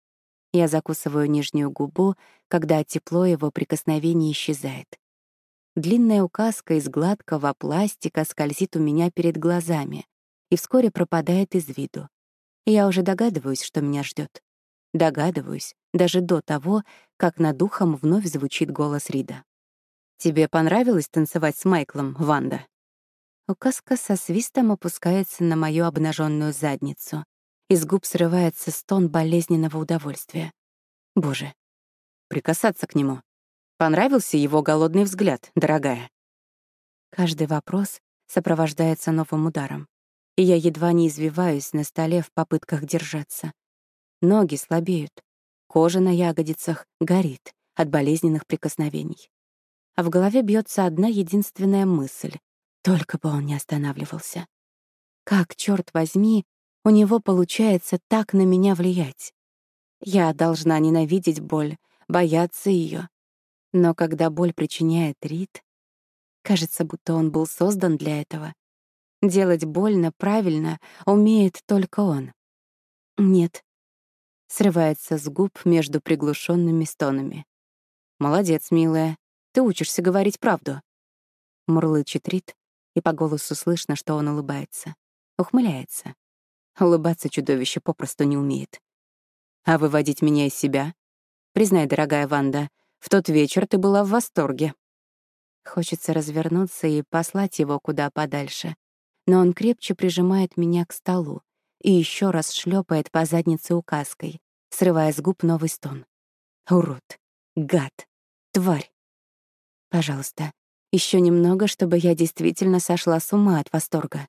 Я закусываю нижнюю губу, когда тепло его прикосновений исчезает. Длинная указка из гладкого пластика скользит у меня перед глазами и вскоре пропадает из виду. Я уже догадываюсь, что меня ждет. Догадываюсь, даже до того, как над ухом вновь звучит голос Рида. «Тебе понравилось танцевать с Майклом, Ванда?» Указка со свистом опускается на мою обнаженную задницу. Из губ срывается стон болезненного удовольствия. Боже, прикасаться к нему. Понравился его голодный взгляд, дорогая? Каждый вопрос сопровождается новым ударом, и я едва не извиваюсь на столе в попытках держаться. Ноги слабеют, кожа на ягодицах горит от болезненных прикосновений. А в голове бьется одна единственная мысль — только бы он не останавливался. Как, черт возьми, у него получается так на меня влиять? Я должна ненавидеть боль, бояться ее. Но когда боль причиняет Рид, кажется, будто он был создан для этого. Делать больно правильно умеет только он. Нет. Срывается с губ между приглушенными стонами. «Молодец, милая. Ты учишься говорить правду». Мурлычет Рид, и по голосу слышно, что он улыбается. Ухмыляется. Улыбаться чудовище попросту не умеет. «А выводить меня из себя? Признай, дорогая Ванда, в тот вечер ты была в восторге». Хочется развернуться и послать его куда подальше, но он крепче прижимает меня к столу и еще раз шлепает по заднице указкой, срывая с губ новый стон. «Урод! Гад! Тварь! Пожалуйста, еще немного, чтобы я действительно сошла с ума от восторга».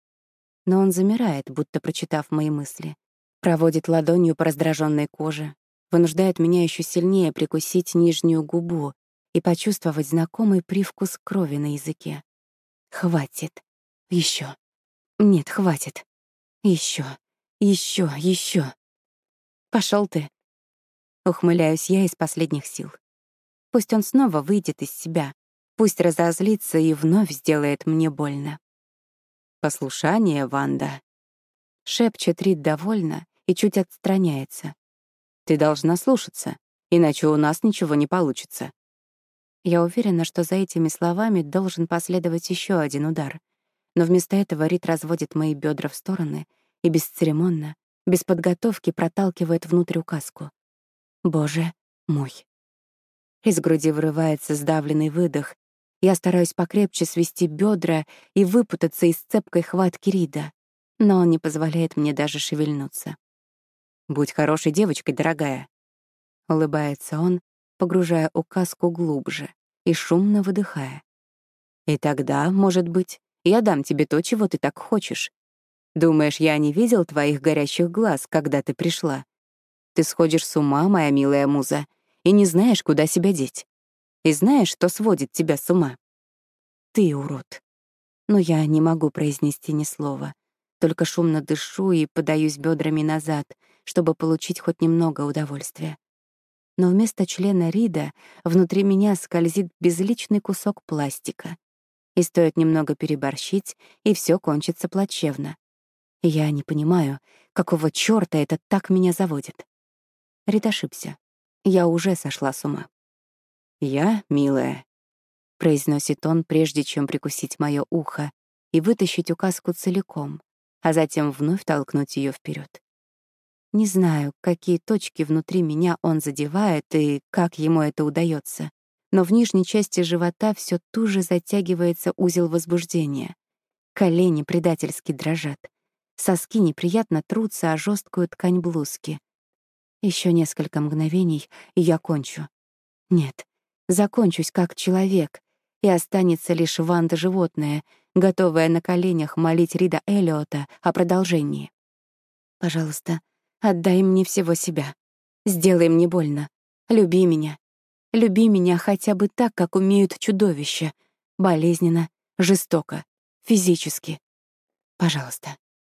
Но он замирает, будто прочитав мои мысли, проводит ладонью по раздраженной коже, вынуждает меня еще сильнее прикусить нижнюю губу и почувствовать знакомый привкус крови на языке. Хватит. Еще. Нет, хватит. Еще. Еще. Пошел ты. Ухмыляюсь я из последних сил. Пусть он снова выйдет из себя, пусть разозлится и вновь сделает мне больно. «Послушание, Ванда», — шепчет Рид довольно и чуть отстраняется. «Ты должна слушаться, иначе у нас ничего не получится». Я уверена, что за этими словами должен последовать еще один удар. Но вместо этого Рид разводит мои бедра в стороны и бесцеремонно, без подготовки проталкивает внутрь указку. Боже мой. Из груди вырывается сдавленный выдох. Я стараюсь покрепче свести бедра и выпутаться из цепкой хватки Рида, но он не позволяет мне даже шевельнуться. «Будь хорошей девочкой, дорогая», — улыбается он, погружая указку глубже и шумно выдыхая. «И тогда, может быть, я дам тебе то, чего ты так хочешь. Думаешь, я не видел твоих горящих глаз, когда ты пришла? Ты сходишь с ума, моя милая муза, и не знаешь, куда себя деть. И знаешь, что сводит тебя с ума? Ты урод». Но я не могу произнести ни слова, только шумно дышу и подаюсь бедрами назад, чтобы получить хоть немного удовольствия. Но вместо члена Рида внутри меня скользит безличный кусок пластика. И стоит немного переборщить, и все кончится плачевно. Я не понимаю, какого чёрта это так меня заводит. Рид ошибся. Я уже сошла с ума. «Я, милая», — произносит он, прежде чем прикусить моё ухо и вытащить указку целиком, а затем вновь толкнуть её вперёд. Не знаю, какие точки внутри меня он задевает и как ему это удаётся, но в нижней части живота всё туже затягивается узел возбуждения. Колени предательски дрожат. Соски неприятно трутся о жесткую ткань блузки. Еще несколько мгновений, и я кончу. Нет, закончусь как человек, и останется лишь Ванда-животное, готовая на коленях молить Рида Эллиота о продолжении. «Пожалуйста, отдай мне всего себя. Сделай мне больно. Люби меня. Люби меня хотя бы так, как умеют чудовища. Болезненно, жестоко, физически. Пожалуйста.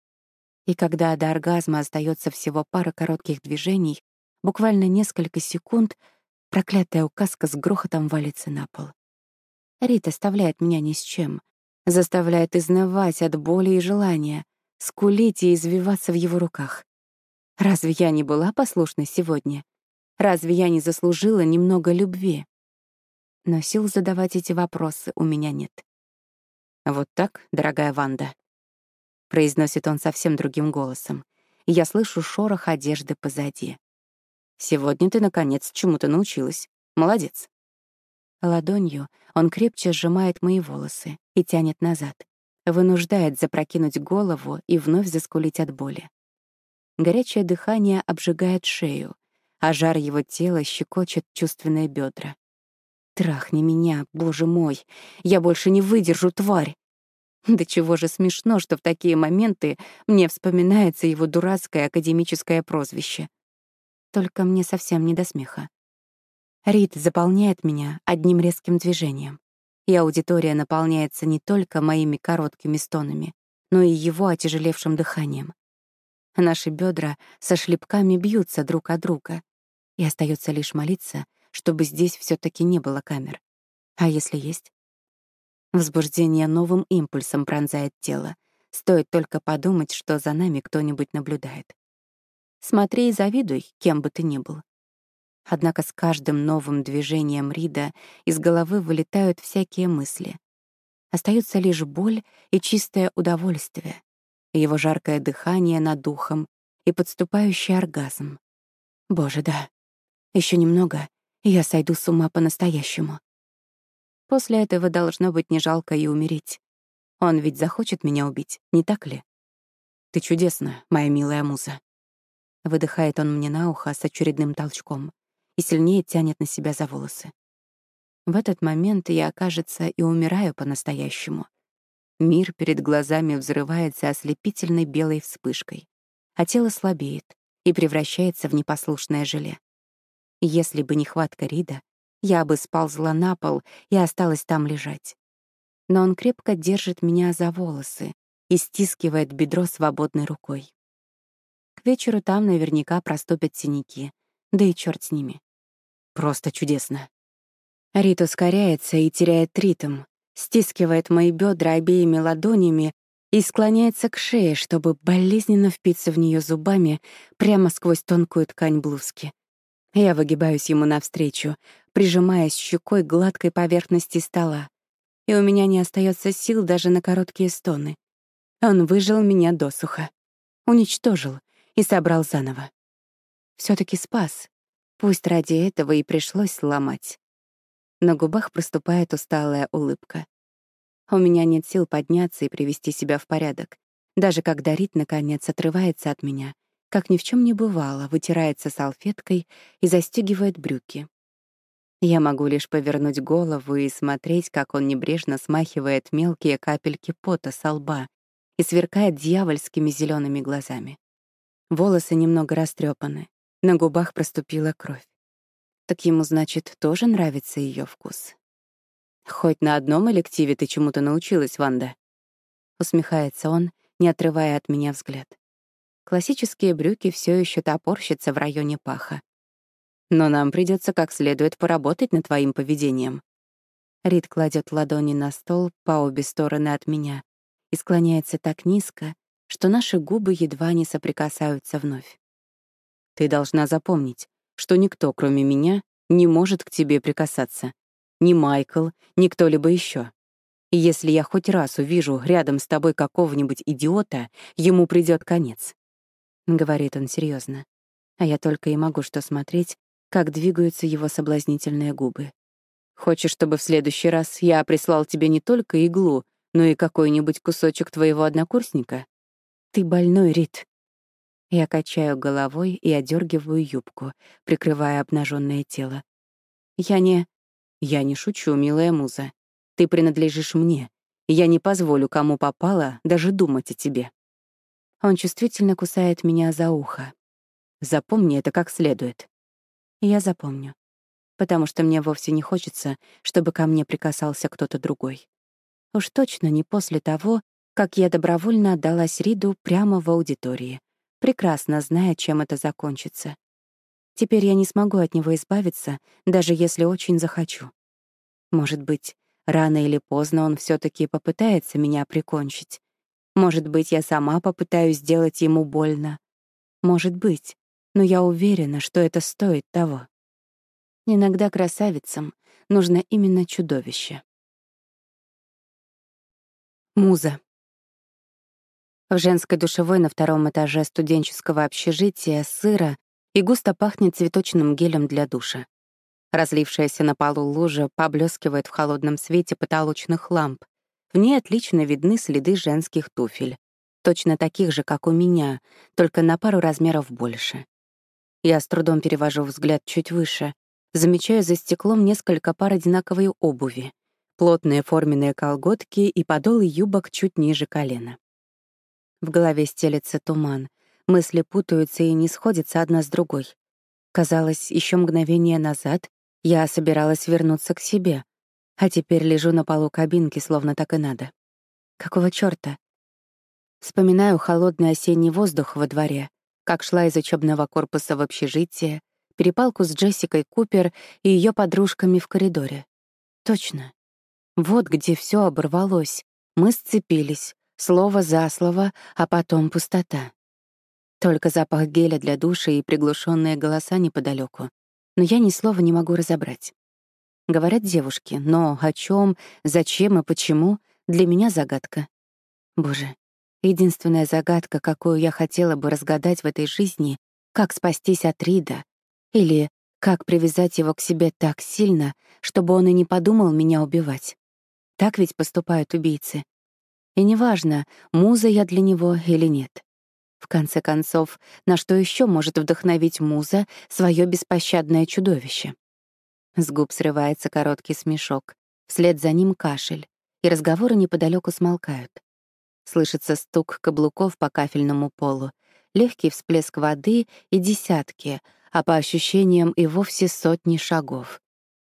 И когда до оргазма остается всего пара коротких движений, буквально несколько секунд, проклятая указка с грохотом валится на пол. Рит оставляет меня ни с чем, заставляет изнывать от боли и желания, скулить и извиваться в его руках. Разве я не была послушна сегодня? Разве я не заслужила немного любви? Но сил задавать эти вопросы у меня нет. «Вот так, дорогая Ванда», — произносит он совсем другим голосом, и я слышу шорох одежды позади. «Сегодня ты, наконец, чему-то научилась. Молодец». Ладонью он крепче сжимает мои волосы и тянет назад, вынуждает запрокинуть голову и вновь заскулить от боли. Горячее дыхание обжигает шею, а жар его тела щекочет чувственные бедра. «Трахни меня, боже мой! Я больше не выдержу, тварь!» Да чего же смешно, что в такие моменты мне вспоминается его дурацкое академическое прозвище. Только мне совсем не до смеха. Рид заполняет меня одним резким движением, и аудитория наполняется не только моими короткими стонами, но и его отяжелевшим дыханием. Наши бедра со шлепками бьются друг от друга, и остается лишь молиться, чтобы здесь все таки не было камер. А если есть? Возбуждение новым импульсом пронзает тело. Стоит только подумать, что за нами кто-нибудь наблюдает. Смотри и завидуй, кем бы ты ни был. Однако с каждым новым движением Рида из головы вылетают всякие мысли. Остаются лишь боль и чистое удовольствие, его жаркое дыхание над духом и подступающий оргазм. Боже, да. Еще немного, и я сойду с ума по-настоящему. После этого должно быть не жалко и умереть. Он ведь захочет меня убить, не так ли? «Ты чудесна, моя милая муза», — выдыхает он мне на ухо с очередным толчком и сильнее тянет на себя за волосы. В этот момент я, кажется, и умираю по-настоящему. Мир перед глазами взрывается ослепительной белой вспышкой, а тело слабеет и превращается в непослушное желе. Если бы не хватка Рида, я бы сползла на пол и осталась там лежать. Но он крепко держит меня за волосы и стискивает бедро свободной рукой. К вечеру там наверняка проступят синяки, да и чёрт с ними. Просто чудесно. Рит ускоряется и теряет ритм, стискивает мои бедра обеими ладонями и склоняется к шее, чтобы болезненно впиться в нее зубами прямо сквозь тонкую ткань блузки. Я выгибаюсь ему навстречу, прижимаясь щекой к гладкой поверхности стола, и у меня не остается сил даже на короткие стоны. Он выжил меня досуха, уничтожил и собрал заново. Все таки спас, пусть ради этого и пришлось сломать. На губах проступает усталая улыбка. У меня нет сил подняться и привести себя в порядок, даже когда Рит, наконец, отрывается от меня, как ни в чем не бывало, вытирается салфеткой и застегивает брюки. Я могу лишь повернуть голову и смотреть, как он небрежно смахивает мелкие капельки пота со лба и сверкает дьявольскими зелеными глазами. Волосы немного растрепаны, на губах проступила кровь. Так ему, значит, тоже нравится ее вкус. «Хоть на одном элективе ты чему-то научилась, Ванда?» Усмехается он, не отрывая от меня взгляд. Классические брюки все еще топорщатся в районе паха. «Но нам придется как следует поработать над твоим поведением». Рид кладет ладони на стол по обе стороны от меня и склоняется так низко, что наши губы едва не соприкасаются вновь. «Ты должна запомнить, что никто, кроме меня, не может к тебе прикасаться. Ни Майкл, ни кто-либо еще. И если я хоть раз увижу рядом с тобой какого-нибудь идиота, ему придёт конец», — говорит он серьезно. А я только и могу что смотреть, как двигаются его соблазнительные губы. «Хочешь, чтобы в следующий раз я прислал тебе не только иглу, но и какой-нибудь кусочек твоего однокурсника? Ты больной, Рит». Я качаю головой и одергиваю юбку, прикрывая обнаженное тело. Я не шучу, милая муза. Ты принадлежишь мне, и я не позволю кому попало даже думать о тебе». Он чувствительно кусает меня за ухо. «Запомни это как следует». Я запомню. потому что мне вовсе не хочется, чтобы ко мне прикасался кто-то другой. Уж точно не после того, как я добровольно отдалась Риду прямо в аудитории, прекрасно зная, чем это закончится. Теперь я не смогу от него избавиться, даже если очень захочу. Может быть, рано или поздно он все таки попытается меня прикончить. Может быть, я сама попытаюсь сделать ему больно. Может быть, но я уверена, что это стоит того. Иногда красавицам нужно именно чудовище. Муза. В женской душевой на втором этаже студенческого общежития сыро и густо пахнет цветочным гелем для душа. Разлившаяся на полу лужа поблескивает в холодном свете потолочных ламп. В ней отлично видны следы женских туфель, точно таких же, как у меня, только на пару размеров больше. Я с трудом перевожу взгляд чуть выше, замечаю за стеклом несколько пар одинаковой обуви, плотные форменные колготки и подолы юбок чуть ниже колена. В голове стелется туман, мысли путаются и не сходятся одна с другой. Казалось, еще мгновение назад я собиралась вернуться к себе, а теперь лежу на полу кабинки, словно так и надо. Какого чёрта? Вспоминаю холодный осенний воздух во дворе, как шла из учебного корпуса в общежитие, перепалку с Джессикой Купер и ее подружками в коридоре. Точно. Вот где все оборвалось. Мы сцепились, слово за слово, а потом пустота. Только запах геля для душа и приглушенные голоса неподалеку. Но я ни слова не могу разобрать. Говорят девушки, но о чем, зачем и почему — для меня загадка. Боже, единственная загадка, какую я хотела бы разгадать в этой жизни — как спастись от Рида, или как привязать его к себе так сильно, чтобы он и не подумал меня убивать. Так ведь поступают убийцы. И неважно, муза я для него или нет. В конце концов, на что еще может вдохновить муза свое беспощадное чудовище? С губ срывается короткий смешок, вслед за ним кашель, и разговоры неподалеку смолкают. Слышится стук каблуков по кафельному полу, легкий всплеск воды и десятки, а по ощущениям и вовсе сотни шагов.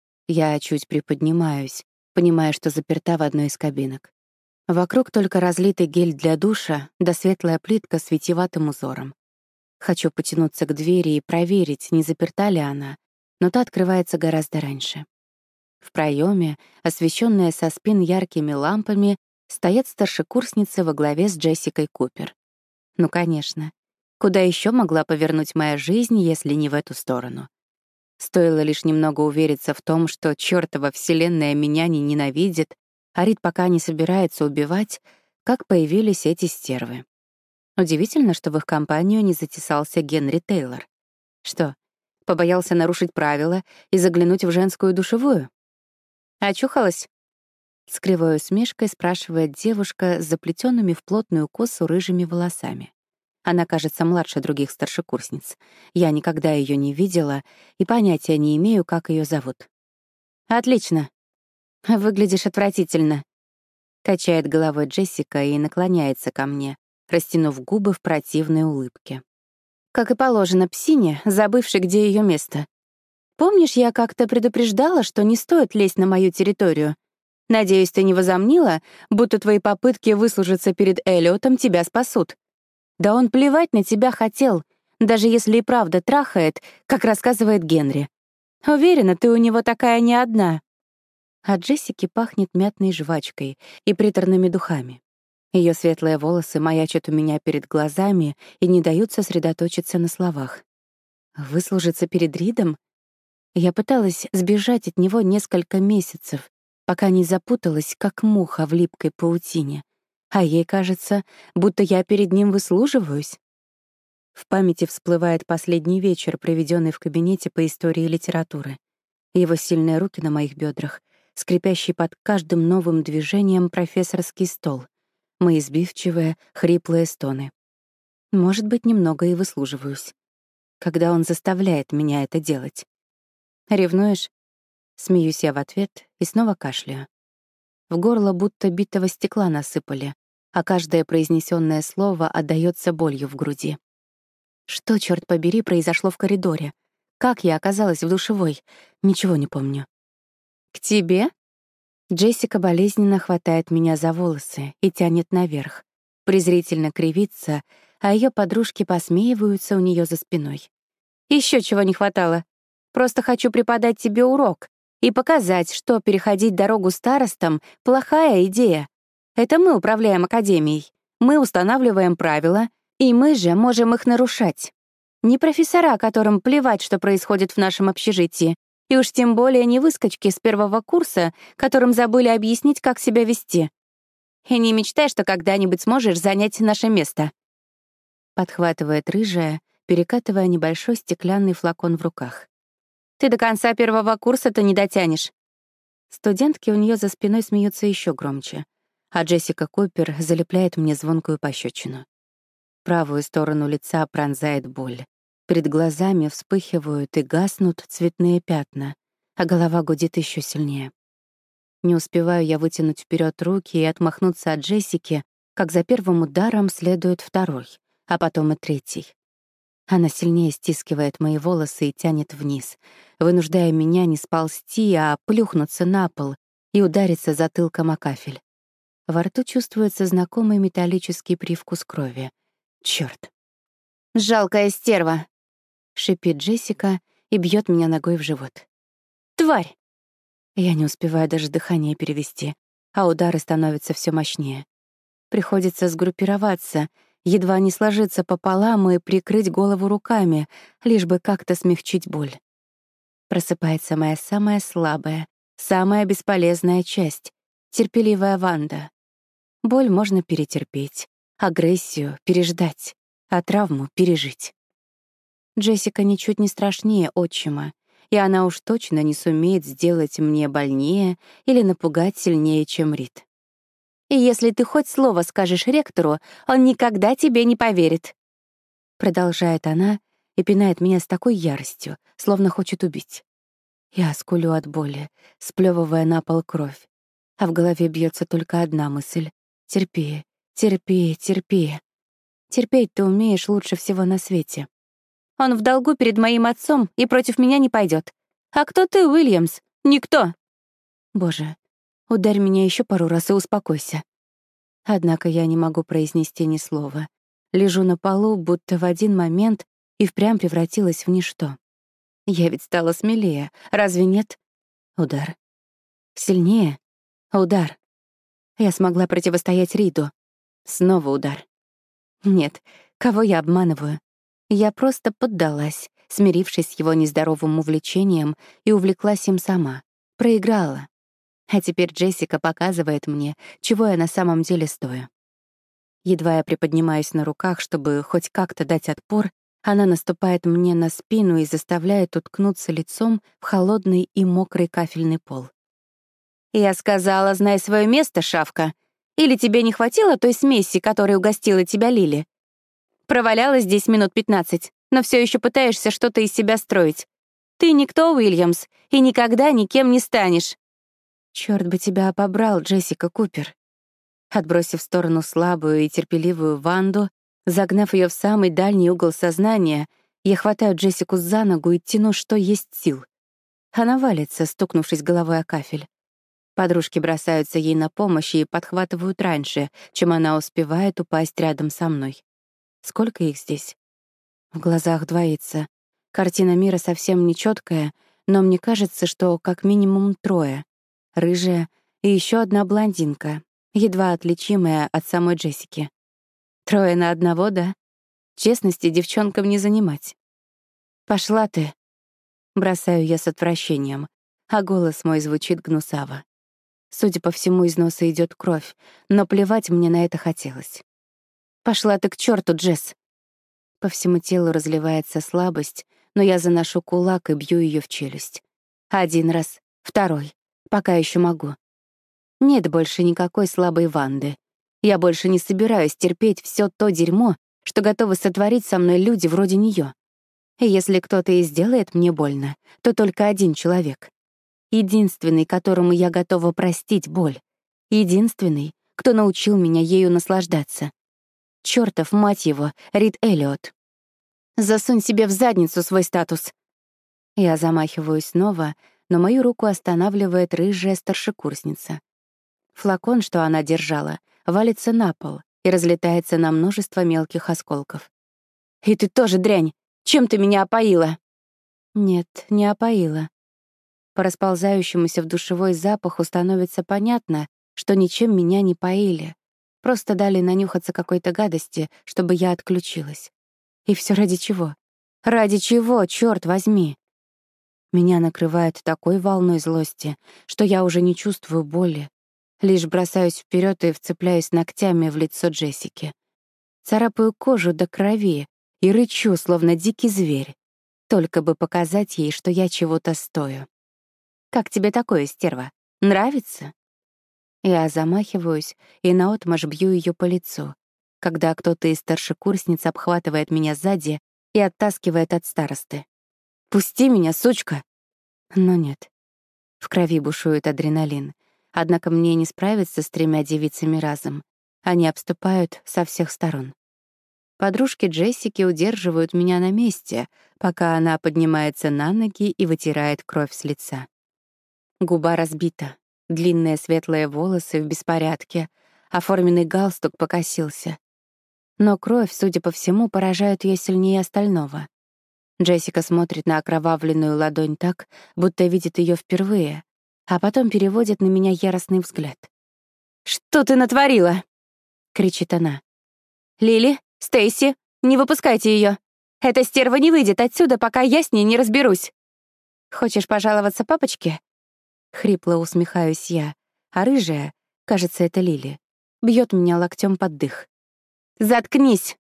Я чуть приподнимаюсь, понимая, что заперта в одной из кабинок. Вокруг только разлитый гель для душа да светлая плитка с витиеватым узором. Хочу потянуться к двери и проверить, не заперта ли она, но та открывается гораздо раньше. В проеме, освещенная со спин яркими лампами, стоят старшекурсницы во главе с Джессикой Купер. Ну, конечно. Куда еще могла повернуть моя жизнь, если не в эту сторону? Стоило лишь немного увериться в том, что чёртова вселенная меня не ненавидит, а Рид пока не собирается убивать, как появились эти стервы. Удивительно, что в их компанию не затесался Генри Тейлор. Что, побоялся нарушить правила и заглянуть в женскую душевую? «Очухалась?» С кривой усмешкой спрашивает девушка с заплетенными в плотную косу рыжими волосами. Она кажется младше других старшекурсниц. Я никогда ее не видела и понятия не имею, как ее зовут. «Отлично. Выглядишь отвратительно», — качает головой Джессика и наклоняется ко мне, растянув губы в противной улыбке. «Как и положено псине, забывшей, где ее место. Помнишь, я как-то предупреждала, что не стоит лезть на мою территорию? Надеюсь, ты не возомнила, будто твои попытки выслужиться перед Эллиотом тебя спасут. Да он плевать на тебя хотел, даже если и правда трахает, как рассказывает Генри. Уверена, ты у него такая не одна». От Джессики пахнет мятной жвачкой и приторными духами. Ее светлые волосы маячат у меня перед глазами и не дают сосредоточиться на словах. Выслужиться перед Ридом? Я пыталась сбежать от него несколько месяцев, пока не запуталась, как муха в липкой паутине. А ей кажется, будто я перед ним выслуживаюсь. В памяти всплывает последний вечер, проведенный в кабинете по истории литературы. Его сильные руки на моих бедрах, скрипящий под каждым новым движением профессорский стол, мои сбивчивые, хриплые стоны. Может быть, немного и выслуживаюсь. Когда он заставляет меня это делать. «Ревнуешь?» Смеюсь я в ответ и снова кашляю. В горло будто битого стекла насыпали, а каждое произнесенное слово отдаётся болью в груди. Что, чёрт побери, произошло в коридоре? Как я оказалась в душевой? Ничего не помню. «К тебе?» Джессика болезненно хватает меня за волосы и тянет наверх, презрительно кривится, а ее подружки посмеиваются у нее за спиной. Еще чего не хватало. Просто хочу преподать тебе урок и показать, что переходить дорогу старостам — плохая идея. Это мы управляем академией, мы устанавливаем правила, и мы же можем их нарушать. Не профессора, которым плевать, что происходит в нашем общежитии, и уж тем более не выскочки с первого курса, которым забыли объяснить, как себя вести. И не мечтай, что когда-нибудь сможешь занять наше место. Подхватывает рыжая, перекатывая небольшой стеклянный флакон в руках. Ты до конца первого курса-то не дотянешь. Студентки у нее за спиной смеются еще громче, а Джессика Купер залепляет мне звонкую пощечину. Правую сторону лица пронзает боль. Перед глазами вспыхивают и гаснут цветные пятна, а голова гудит еще сильнее. Не успеваю я вытянуть вперед руки и отмахнуться от Джессики, как за первым ударом следует второй, а потом и третий. Она сильнее стискивает мои волосы и тянет вниз, вынуждая меня не сползти, а плюхнуться на пол и удариться затылком о кафель. Во рту чувствуется знакомый металлический привкус крови. Чёрт. «Жалкая стерва!» — шипит Джессика и бьет меня ногой в живот. «Тварь!» Я не успеваю даже дыхание перевести, а удары становятся все мощнее. Приходится сгруппироваться, едва не сложиться пополам и прикрыть голову руками, лишь бы как-то смягчить боль. Просыпается моя самая слабая, самая бесполезная часть — терпеливая Ванда. Боль можно перетерпеть, агрессию переждать, а травму пережить. Джессика ничуть не страшнее отчима, и она уж точно не сумеет сделать мне больнее или напугать сильнее, чем Рит. И если ты хоть слово скажешь ректору, он никогда тебе не поверит. Продолжает она и пинает меня с такой яростью, словно хочет убить. Я скулю от боли, сплёвывая на пол кровь, а в голове бьется только одна мысль — терпи, терпи, терпи. Терпеть ты умеешь лучше всего на свете. Он в долгу перед моим отцом и против меня не пойдет. А кто ты, Уильямс? Никто. Боже, ударь меня еще пару раз и успокойся. Однако я не могу произнести ни слова. Лежу на полу, будто в один момент и впрямь превратилась в ничто. Я ведь стала смелее, разве нет? Удар. Сильнее. Удар. Я смогла противостоять Риду. Снова удар. Нет, кого я обманываю? Я просто поддалась, смирившись с его нездоровым увлечением, и увлеклась им сама. Проиграла. А теперь Джессика показывает мне, чего я на самом деле стою. Едва я приподнимаюсь на руках, чтобы хоть как-то дать отпор, она наступает мне на спину и заставляет уткнуться лицом в холодный и мокрый кафельный пол. «Я сказала, знай свое место, шавка. Или тебе не хватило той смеси, которой угостила тебя Лили? Провалялась здесь минут 15, но все еще пытаешься что-то из себя строить. Ты никто, Уильямс, и никогда никем не станешь». Черт бы тебя побрал, Джессика Купер. Отбросив в сторону слабую и терпеливую Ванду, загнав ее в самый дальний угол сознания, я хватаю Джессику за ногу и тяну, что есть сил. Она валится, стукнувшись головой о кафель. Подружки бросаются ей на помощь и подхватывают раньше, чем она успевает упасть рядом со мной. Сколько их здесь? В глазах двоится. Картина мира совсем нечёткая, но мне кажется, что как минимум трое. Рыжая и еще одна блондинка, едва отличимая от самой Джессики. Трое на одного, да? Честности девчонкам не занимать. «Пошла ты!» Бросаю я с отвращением, а голос мой звучит гнусаво. Судя по всему, из носа идет кровь, но плевать мне на это хотелось. «Пошла ты к черту, Джесс!» По всему телу разливается слабость, но я заношу кулак и бью ее в челюсть. Один раз, второй, пока еще могу. Нет больше никакой слабой Ванды. Я больше не собираюсь терпеть все то дерьмо, что готовы сотворить со мной люди вроде нее. И если кто-то и сделает мне больно, то только один человек. Единственный, которому я готова простить боль. Единственный, кто научил меня ею наслаждаться. Чёртов, мать его, Рид Эллиот. Засунь себе в задницу свой статус. Я замахиваюсь снова, но мою руку останавливает рыжая старшекурсница. Флакон, что она держала, валится на пол и разлетается на множество мелких осколков. «И ты тоже дрянь! Чем ты меня опоила?» Нет, не опоила. По расползающемуся в душевой запаху становится понятно, что ничем меня не поили. Просто дали нанюхаться какой-то гадости, чтобы я отключилась. И все ради чего? Ради чего, черт возьми? Меня накрывает такой волной злости, что я уже не чувствую боли. Лишь бросаюсь вперед и вцепляюсь ногтями в лицо Джессики. Царапаю кожу до крови и рычу, словно дикий зверь. Только бы показать ей, что я чего-то стою. «Как тебе такое, стерва? Нравится?» Я замахиваюсь и наотмашь бью ее по лицу, когда кто-то из старшекурсниц обхватывает меня сзади и оттаскивает от старосты. «Пусти меня, сучка!» Но нет. В крови бушует адреналин. Однако мне не справиться с 3 девицами разом. Они обступают со всех сторон. Подружки Джессики удерживают меня на месте, пока она поднимается на ноги и вытирает кровь с лица. Губа разбита, длинные светлые волосы в беспорядке, оформленный галстук покосился. Но кровь, судя по всему, поражает ее сильнее остального. Джессика смотрит на окровавленную ладонь так, будто видит ее впервые, а потом переводит на меня яростный взгляд. «Что ты натворила?» — кричит она. «Лили, Стейси, не выпускайте ее. Эта стерва не выйдет отсюда, пока я с ней не разберусь. Хочешь пожаловаться папочке?» Хрипло усмехаюсь я, а рыжая, кажется, это Лили, бьет меня локтем под дых. «Заткнись!»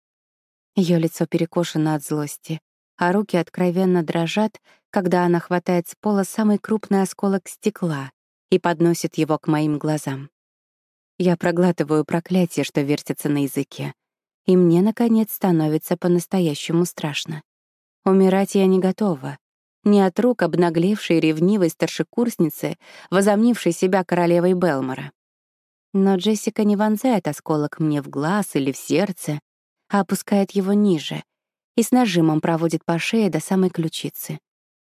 Ее лицо перекошено от злости, а руки откровенно дрожат, когда она хватает с пола самый крупный осколок стекла и подносит его к моим глазам. Я проглатываю проклятие, что вертится на языке, и мне, наконец, становится по-настоящему страшно. Умирать я не готова. Не от рук обнаглевшей ревнивой старшекурсницы, возомнившей себя королевой Белмора. Но Джессика не вонзает осколок мне в глаз или в сердце, а опускает его ниже и с нажимом проводит по шее до самой ключицы.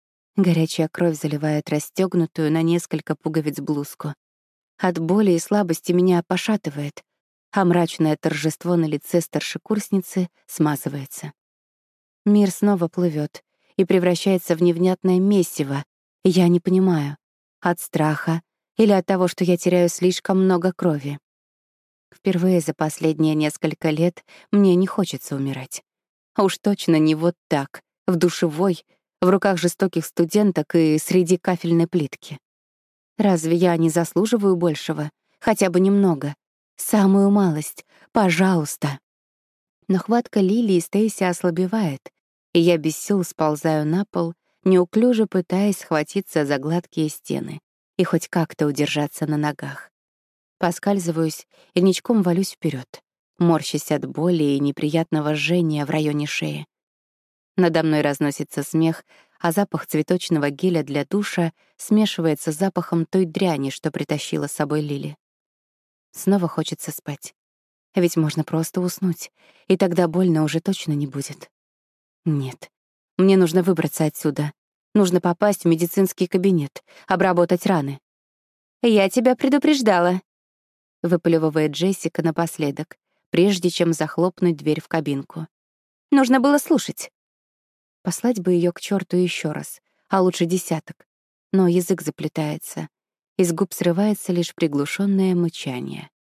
Горячая кровь заливает расстёгнутую на несколько пуговиц блузку. От боли и слабости меня пошатывает, а мрачное торжество на лице старшекурсницы смазывается. Мир снова плывет и превращается в невнятное месиво. Я не понимаю, от страха или от того, что я теряю слишком много крови. Впервые за последние несколько лет мне не хочется умирать. А уж точно не вот так, в душевой, в руках жестоких студенток и среди кафельной плитки. Разве я не заслуживаю большего? Хотя бы немного. Самую малость. Пожалуйста. Но хватка Лили и Стейси ослабевает, и я без сил сползаю на пол, неуклюже пытаясь схватиться за гладкие стены и хоть как-то удержаться на ногах. Поскальзываюсь и ничком валюсь вперед, морщась от боли и неприятного жжения в районе шеи. Надо мной разносится смех, а запах цветочного геля для душа смешивается с запахом той дряни, что притащила с собой Лили. Снова хочется спать. Ведь можно просто уснуть, и тогда больно уже точно не будет. Нет, мне нужно выбраться отсюда. Нужно попасть в медицинский кабинет, обработать раны. «Я тебя предупреждала», — выплевывает Джессика напоследок, прежде чем захлопнуть дверь в кабинку. «Нужно было слушать». Послать бы ее к черту еще раз, а лучше десяток. Но язык заплетается. Из губ срывается лишь приглушенное мычание.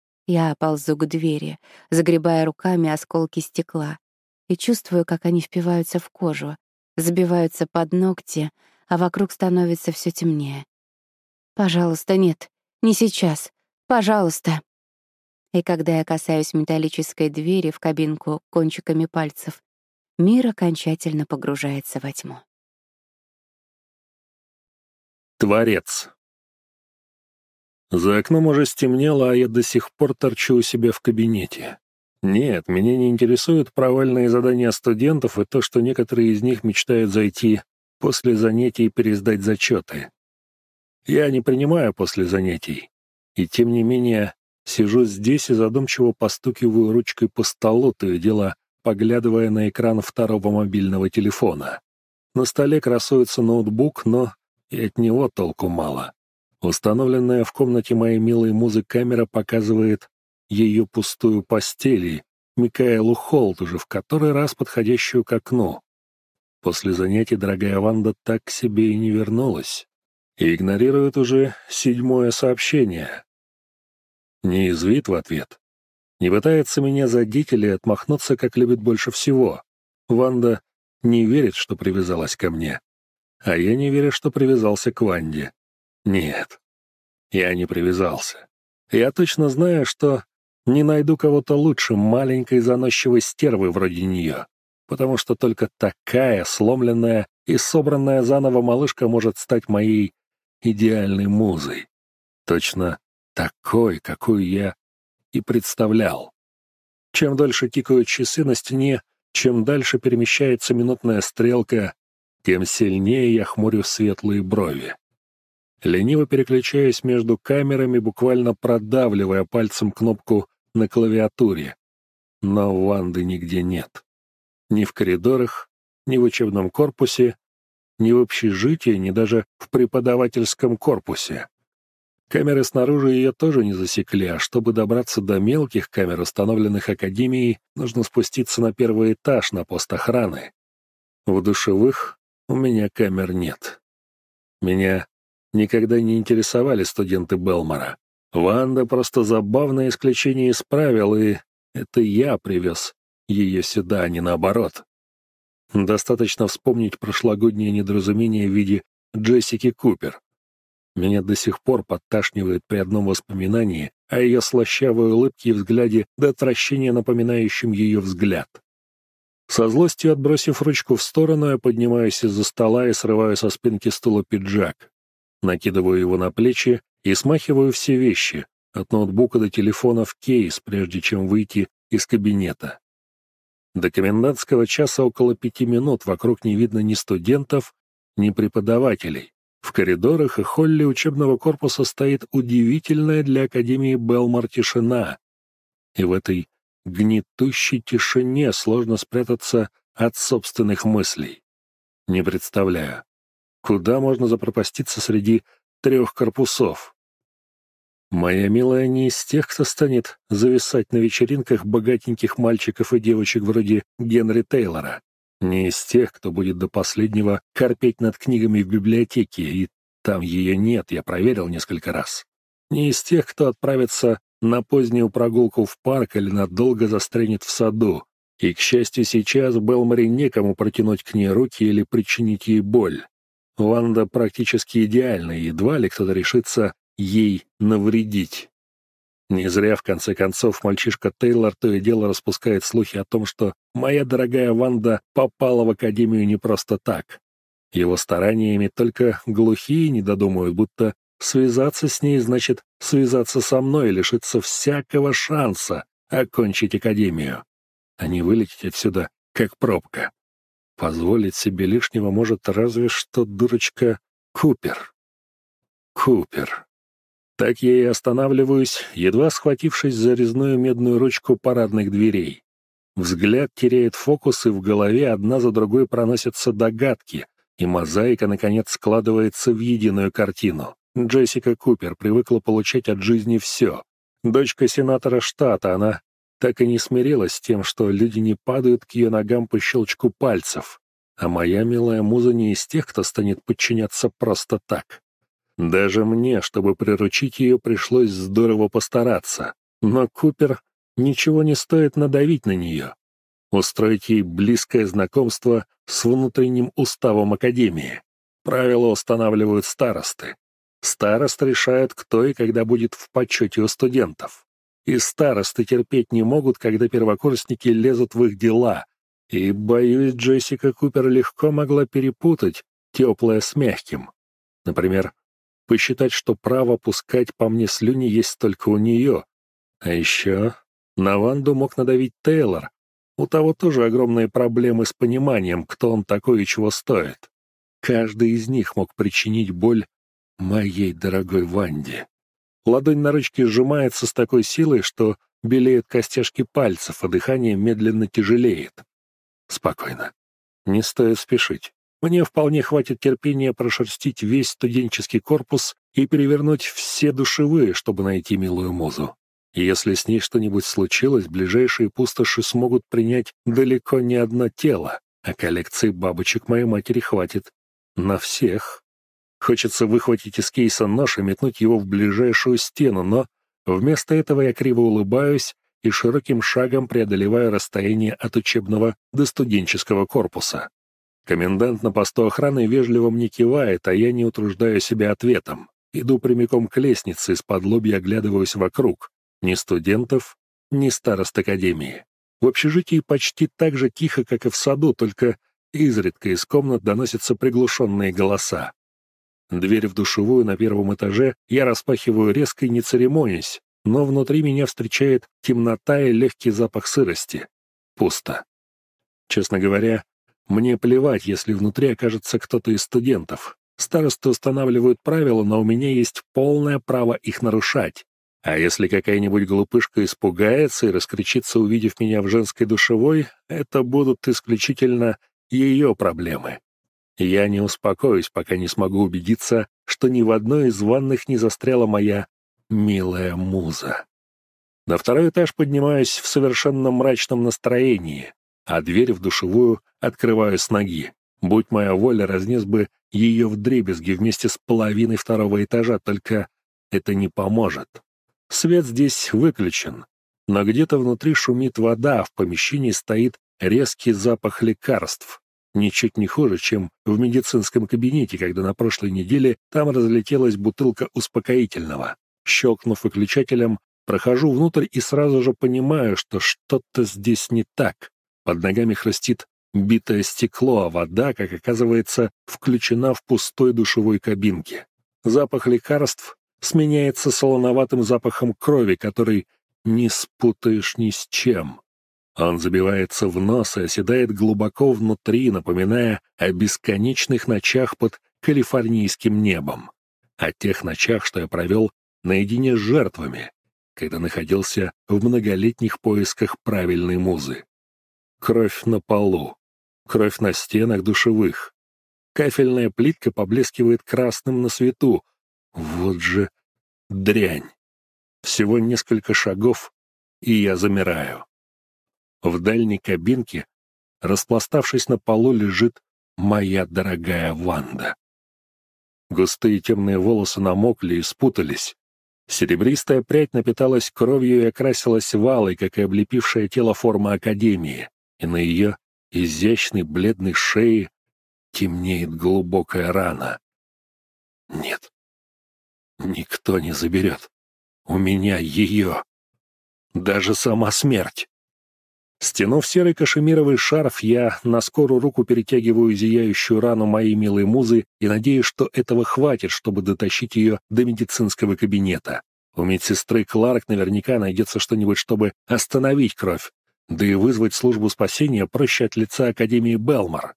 Я ползу к двери, загребая руками осколки стекла, и чувствую, как они впиваются в кожу, забиваются под ногти, а вокруг становится все темнее. «Пожалуйста, нет, не сейчас. Пожалуйста». И когда я касаюсь металлической двери в кабинку кончиками пальцев, мир окончательно погружается во тьму. Творец. За окном уже стемнело, а я до сих пор торчу у себя в кабинете. Нет, меня не интересуют провальные задания студентов и то, что некоторые из них мечтают зайти после занятий и пересдать зачеты. Я не принимаю после занятий. И тем не менее, сижу здесь и задумчиво постукиваю ручкой по столу, то и дело поглядывая на экран второго мобильного телефона. На столе красуется ноутбук, но и от него толку мало. Установленная в комнате моей милой музы камера показывает ее пустую постель и Микаэлу Холт, уже в который раз подходящую к окну. После занятий дорогая Ванда так к себе и не вернулась. И игнорирует уже 7-е сообщение. Не извит в ответ. Не пытается меня задеть или отмахнуться, как любит больше всего. Ванда не верит, что привязалась ко мне. А я не верю, что привязался к Ванде. Нет, я не привязался. Я точно знаю, что не найду кого-то лучше маленькой заносчивой стервы вроде нее, потому что только такая сломленная и собранная заново малышка может стать моей идеальной музой. Точно такой, какую я и представлял. Чем дольше тикают часы на стене, чем дальше перемещается минутная стрелка, тем сильнее я хмурю светлые брови. Лениво переключаюсь между камерами, буквально продавливая пальцем кнопку на клавиатуре. Но Ванды нигде нет. Ни в коридорах, ни в учебном корпусе, ни в общежитии, ни даже в преподавательском корпусе. Камеры снаружи ее тоже не засекли, а чтобы добраться до мелких камер, установленных Академией, нужно спуститься на 1-й этаж на пост охраны. В душевых у меня камер нет. Меня никогда не интересовали студенты Белмора. Ванда просто забавное исключение из правил, и это я привез ее сюда, а не наоборот. Достаточно вспомнить прошлогоднее недоразумение в виде Джессики Купер. Меня до сих пор подташнивает при одном воспоминании о ее слащавой улыбке и взгляде до отвращения, напоминающем ее взгляд. Со злостью отбросив ручку в сторону, я поднимаюсь из-за стола и срываю со спинки стула пиджак. Накидываю его на плечи и смахиваю все вещи, от ноутбука до телефона в кейс, прежде чем выйти из кабинета. До комендантского часа около 5 минут, вокруг не видно ни студентов, ни преподавателей. В коридорах и холле учебного корпуса стоит удивительная для Академии Белмор тишина. И в этой гнетущей тишине сложно спрятаться от собственных мыслей. Не представляю, куда можно запропаститься среди 3 корпусов. Моя милая не из тех, кто станет зависать на вечеринках богатеньких мальчиков и девочек вроде Генри Тейлора. Не из тех, кто будет до последнего корпеть над книгами в библиотеке, и там ее нет, я проверил несколько раз. Не из тех, кто отправится на позднюю прогулку в парк или надолго застрянет в саду. И, к счастью, сейчас в Белморе некому протянуть к ней руки или причинить ей боль. Ванда практически идеальна, и едва ли кто-то решится ей навредить. Не зря, в конце концов, мальчишка Тейлор то и дело распускает слухи о том, что моя дорогая Ванда попала в Академию не просто так. Его стараниями только глухие не додумают, будто связаться с ней значит связаться со мной и лишиться всякого шанса окончить Академию, а не вылететь отсюда, как пробка. Позволить себе лишнего может разве что дурочка Купер. Купер. Так я и останавливаюсь, едва схватившись за резную медную ручку парадных дверей. Взгляд теряет фокус, и в голове одна за другой проносятся догадки, и мозаика, наконец, складывается в единую картину. Джессика Купер привыкла получать от жизни все. Дочка сенатора штата, она так и не смирилась с тем, что люди не падают к ее ногам по щелчку пальцев. А моя милая муза не из тех, кто станет подчиняться просто так. Даже мне, чтобы приручить ее, пришлось здорово постараться. Но Купер ничего не стоит надавить на нее. Устроить ей близкое знакомство с внутренним уставом Академии. Правила устанавливают старосты. Старосты решают, кто и когда будет в почете у студентов. И старосты терпеть не могут, когда первокурсники лезут в их дела. И, боюсь, Джессика Купер легко могла перепутать теплое с мягким. Например, посчитать, что право пускать по мне слюни есть только у нее. А еще на Ванду мог надавить Тейлор. У того тоже огромные проблемы с пониманием, кто он такой и чего стоит. Каждый из них мог причинить боль моей дорогой Ванде. Ладонь на ручке сжимается с такой силой, что белеют костяшки пальцев, а дыхание медленно тяжелеет. Спокойно. Не стоит спешить. Мне вполне хватит терпения прошерстить весь студенческий корпус и перевернуть все душевые, чтобы найти милую музу. И если с ней что-нибудь случилось, ближайшие пустоши смогут принять далеко не одно тело, а коллекции бабочек моей матери хватит на всех. Хочется выхватить из кейса нож и метнуть его в ближайшую стену, но вместо этого я криво улыбаюсь и широким шагом преодолеваю расстояние от учебного до студенческого корпуса. Комендант на посту охраны вежливо мне кивает, а я не утруждаю себя ответом. Иду прямиком к лестнице, из-под лобья оглядываюсь вокруг. Ни студентов, ни старост академии. В общежитии почти так же тихо, как и в саду, только изредка из комнат доносятся приглушенные голоса. Дверь в душевую на первом этаже я распахиваю резко и не церемонясь, но внутри меня встречает темнота и легкий запах сырости. Пусто. Честно говоря, мне плевать, если внутри окажется кто-то из студентов. Старосты устанавливают правила, но у меня есть полное право их нарушать. А если какая-нибудь глупышка испугается и раскричится, увидев меня в женской душевой, это будут исключительно ее проблемы. Я не успокоюсь, пока не смогу убедиться, что ни в одной из ванных не застряла моя милая муза. На второй этаж поднимаюсь в совершенно мрачном настроении, а дверь в душевую открываю с ноги. Будь моя воля, разнес бы ее вдребезги вместе с половиной второго этажа, только это не поможет. Свет здесь выключен, но где-то внутри шумит вода, а в помещении стоит резкий запах лекарств. Ничуть не хуже, чем в медицинском кабинете, когда на прошлой неделе там разлетелась бутылка успокоительного. Щелкнув выключателем, прохожу внутрь и сразу же понимаю, что что-то здесь не так. Под ногами хрустит битое стекло, а вода, как оказывается, включена в пустой душевой кабинке. Запах лекарств сменяется солоноватым запахом крови, который не спутаешь ни с чем. Он забивается в нос и оседает глубоко внутри, напоминая о бесконечных ночах под калифорнийским небом. О тех ночах, что я провел наедине с жертвами, когда находился в многолетних поисках правильной музы. Кровь на полу, кровь на стенах душевых. Кафельная плитка поблескивает красным на свету. Вот же дрянь. Всего несколько шагов, и я замираю. В дальней кабинке, распластавшись на полу, лежит моя дорогая Ванда. Густые темные волосы намокли и спутались. Серебристая прядь напиталась кровью и окрасилась валой, как и облепившее тело форма академии, и на ее изящной бледной шее темнеет глубокая рана. Нет, никто не заберет у меня ее. Даже сама смерть. Стянув серый кашемировый шарф, я на скорую руку перетягиваю зияющую рану моей милой музы и надеюсь, что этого хватит, чтобы дотащить ее до медицинского кабинета. У медсестры Кларк наверняка найдется что-нибудь, чтобы остановить кровь, да и вызвать службу спасения проще от лица Академии Белмор.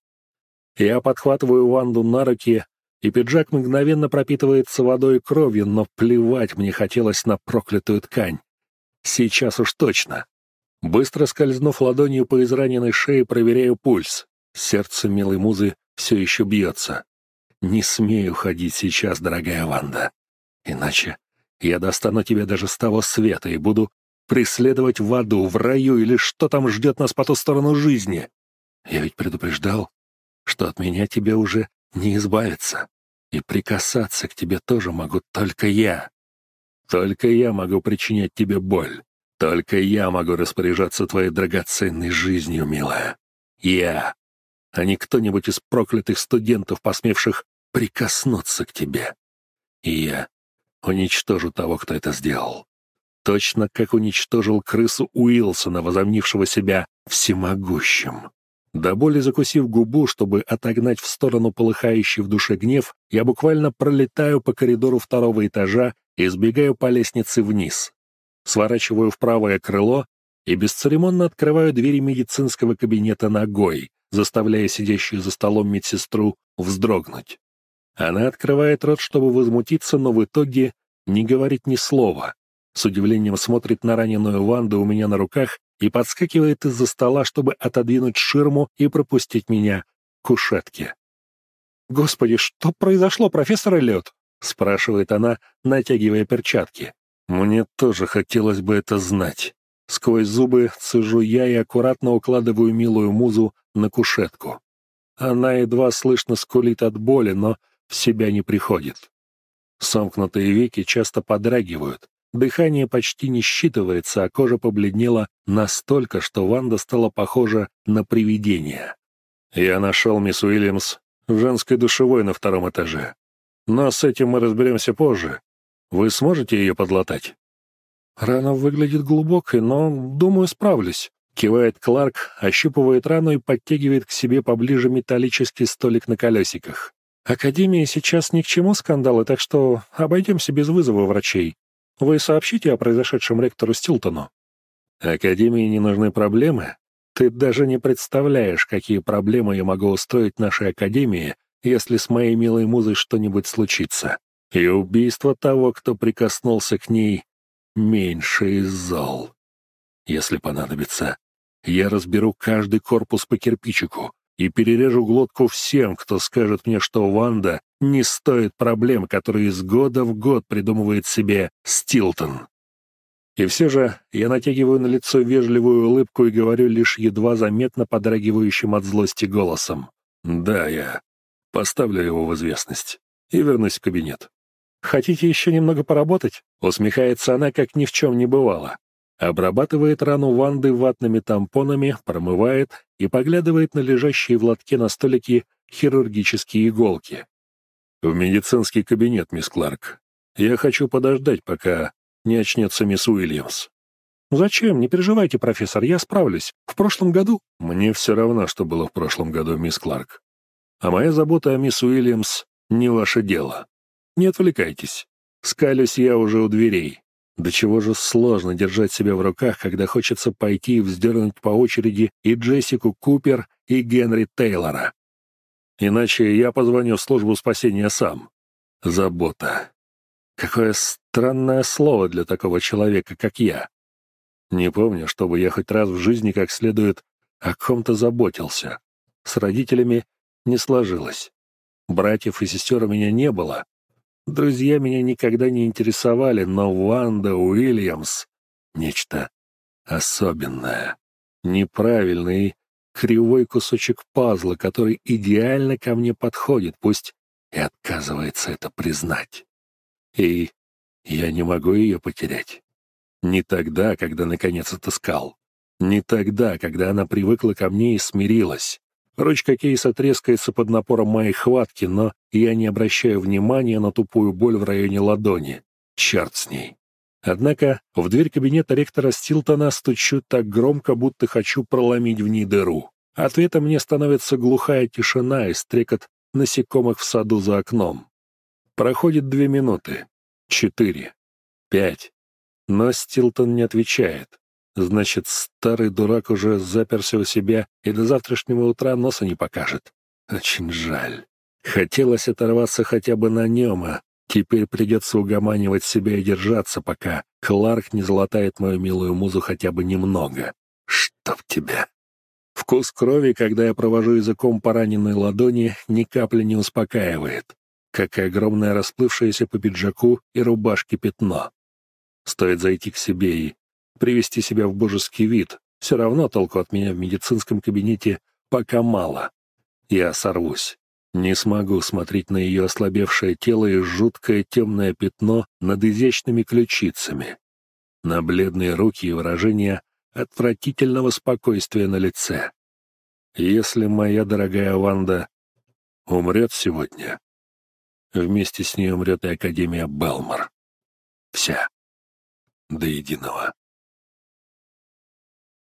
Я подхватываю Ванду на руки, и пиджак мгновенно пропитывается водой и кровью, но плевать мне хотелось на проклятую ткань. Сейчас уж точно. Быстро скользнув ладонью по израненной шее, проверяю пульс. Сердце милой музы все еще бьется. Не смей уходить сейчас, дорогая Ванда. Иначе я достану тебя даже с того света и буду преследовать в аду, в раю или что там ждет нас по ту сторону жизни. Я ведь предупреждал, что от меня тебе уже не избавиться. И прикасаться к тебе тоже могу только я. Только я могу причинять тебе боль. Только я могу распоряжаться твоей драгоценной жизнью, милая. Я, а не кто-нибудь из проклятых студентов, посмевших прикоснуться к тебе. И я уничтожу того, кто это сделал. Точно как уничтожил крысу Уилсона, возомнившего себя всемогущим. До боли закусив губу, чтобы отогнать в сторону полыхающий в душе гнев, я буквально пролетаю по коридору второго этажа и сбегаю по лестнице вниз. Сворачиваю в правое крыло и бесцеремонно открываю двери медицинского кабинета ногой, заставляя сидящую за столом медсестру вздрогнуть. Она открывает рот, чтобы возмутиться, но в итоге не говорит ни слова. С удивлением смотрит на раненую Ванду у меня на руках и подскакивает из-за стола, чтобы отодвинуть ширму и пропустить меня к кушетке. «Господи, что произошло, профессор Эллиот?» — спрашивает она, натягивая перчатки. «Мне тоже хотелось бы это знать». Сквозь зубы цежу я и аккуратно укладываю милую музу на кушетку. Она едва слышно скулит от боли, но в себя не приходит. Сомкнутые веки часто подрагивают, дыхание почти не считывается, а кожа побледнела настолько, что Ванда стала похожа на привидение. Я нашел мисс Уильямс в женской душевой на 2-м этаже. Но с этим мы разберемся позже. Вы сможете ее подлатать? Рана выглядит глубокой, но, думаю, справлюсь. Кивает Кларк, ощупывает рану и подтягивает к себе поближе металлический столик на колесиках. Академии сейчас ни к чему скандалы, так что обойдемся без вызова врачей. Вы сообщите о произошедшем ректору Стилтону. Академии не нужны проблемы? Ты даже не представляешь, какие проблемы я могу устроить нашей Академии, если с моей милой музой что-нибудь случится. И убийство того, кто прикоснулся к ней, меньше из зол. Если понадобится, я разберу каждый корпус по кирпичику и перережу глотку всем, кто скажет мне, что Ванда не стоит проблем, которые из года в год придумывает себе Стилтон. И все же я натягиваю на лицо вежливую улыбку и говорю лишь едва заметно подрагивающим от злости голосом. Да, я поставлю его в известность и вернусь в кабинет. «Хотите еще немного поработать?» — усмехается она, как ни в чем не бывало. Обрабатывает рану Ванды ватными тампонами, промывает и поглядывает на лежащие в лотке на столике хирургические иголки. «В медицинский кабинет, мисс Кларк. Я хочу подождать, пока не очнется мисс Уильямс». «Зачем? Не переживайте, профессор, я справлюсь. В прошлом году...» «Мне все равно, что было в прошлом году, мисс Кларк. А моя забота о мисс Уильямс не ваше дело. Не отвлекайтесь. Скалюсь я уже у дверей. До чего же сложно держать себя в руках, когда хочется пойти и вздернуть по очереди и Джессику Купер, и Генри Тейлора. Иначе я позвоню в службу спасения сам. Забота. Какое странное слово для такого человека, как я. Не помню, чтобы я хоть раз в жизни как следует о ком-то заботился. С родителями не сложилось. Братьев и сестер у меня не было. Друзья меня никогда не интересовали, но Ванда Уильямс — нечто особенное, неправильный, кривой кусочек пазла, который идеально ко мне подходит, пусть и отказывается это признать. И я не могу ее потерять. Не тогда, когда наконец отыскал. Не тогда, когда она привыкла ко мне и смирилась. Ручка кейса трескается под напором моей хватки, но я не обращаю внимания на тупую боль в районе ладони. Черт с ней. Однако в дверь кабинета ректора Стилтона стучу так громко, будто хочу проломить в ней дыру. Ответом мне становится глухая тишина и стрекот насекомых в саду за окном. Проходит 2 минуты, 4, 5, но Стилтон не отвечает. Значит, старый дурак уже заперся у себя и до завтрашнего утра носа не покажет. Очень жаль. Хотелось оторваться хотя бы на нем, а теперь придется угоманивать себя и держаться, пока Кларк не залатает мою милую музу хотя бы немного. Чтоб тебя. Вкус крови, когда я провожу языком по раненой ладони, ни капли не успокаивает, как и огромное расплывшееся по пиджаку и рубашке пятно. Стоит зайти к себе и привести себя в божеский вид. Все равно толку от меня в медицинском кабинете пока мало. Я сорвусь. Не смогу смотреть на ее ослабевшее тело и жуткое темное пятно над изящными ключицами, на бледные руки и выражение отвратительного спокойствия на лице. Если моя дорогая Ванда умрет сегодня, вместе с ней умрет и Академия Белмор. Вся. До единого.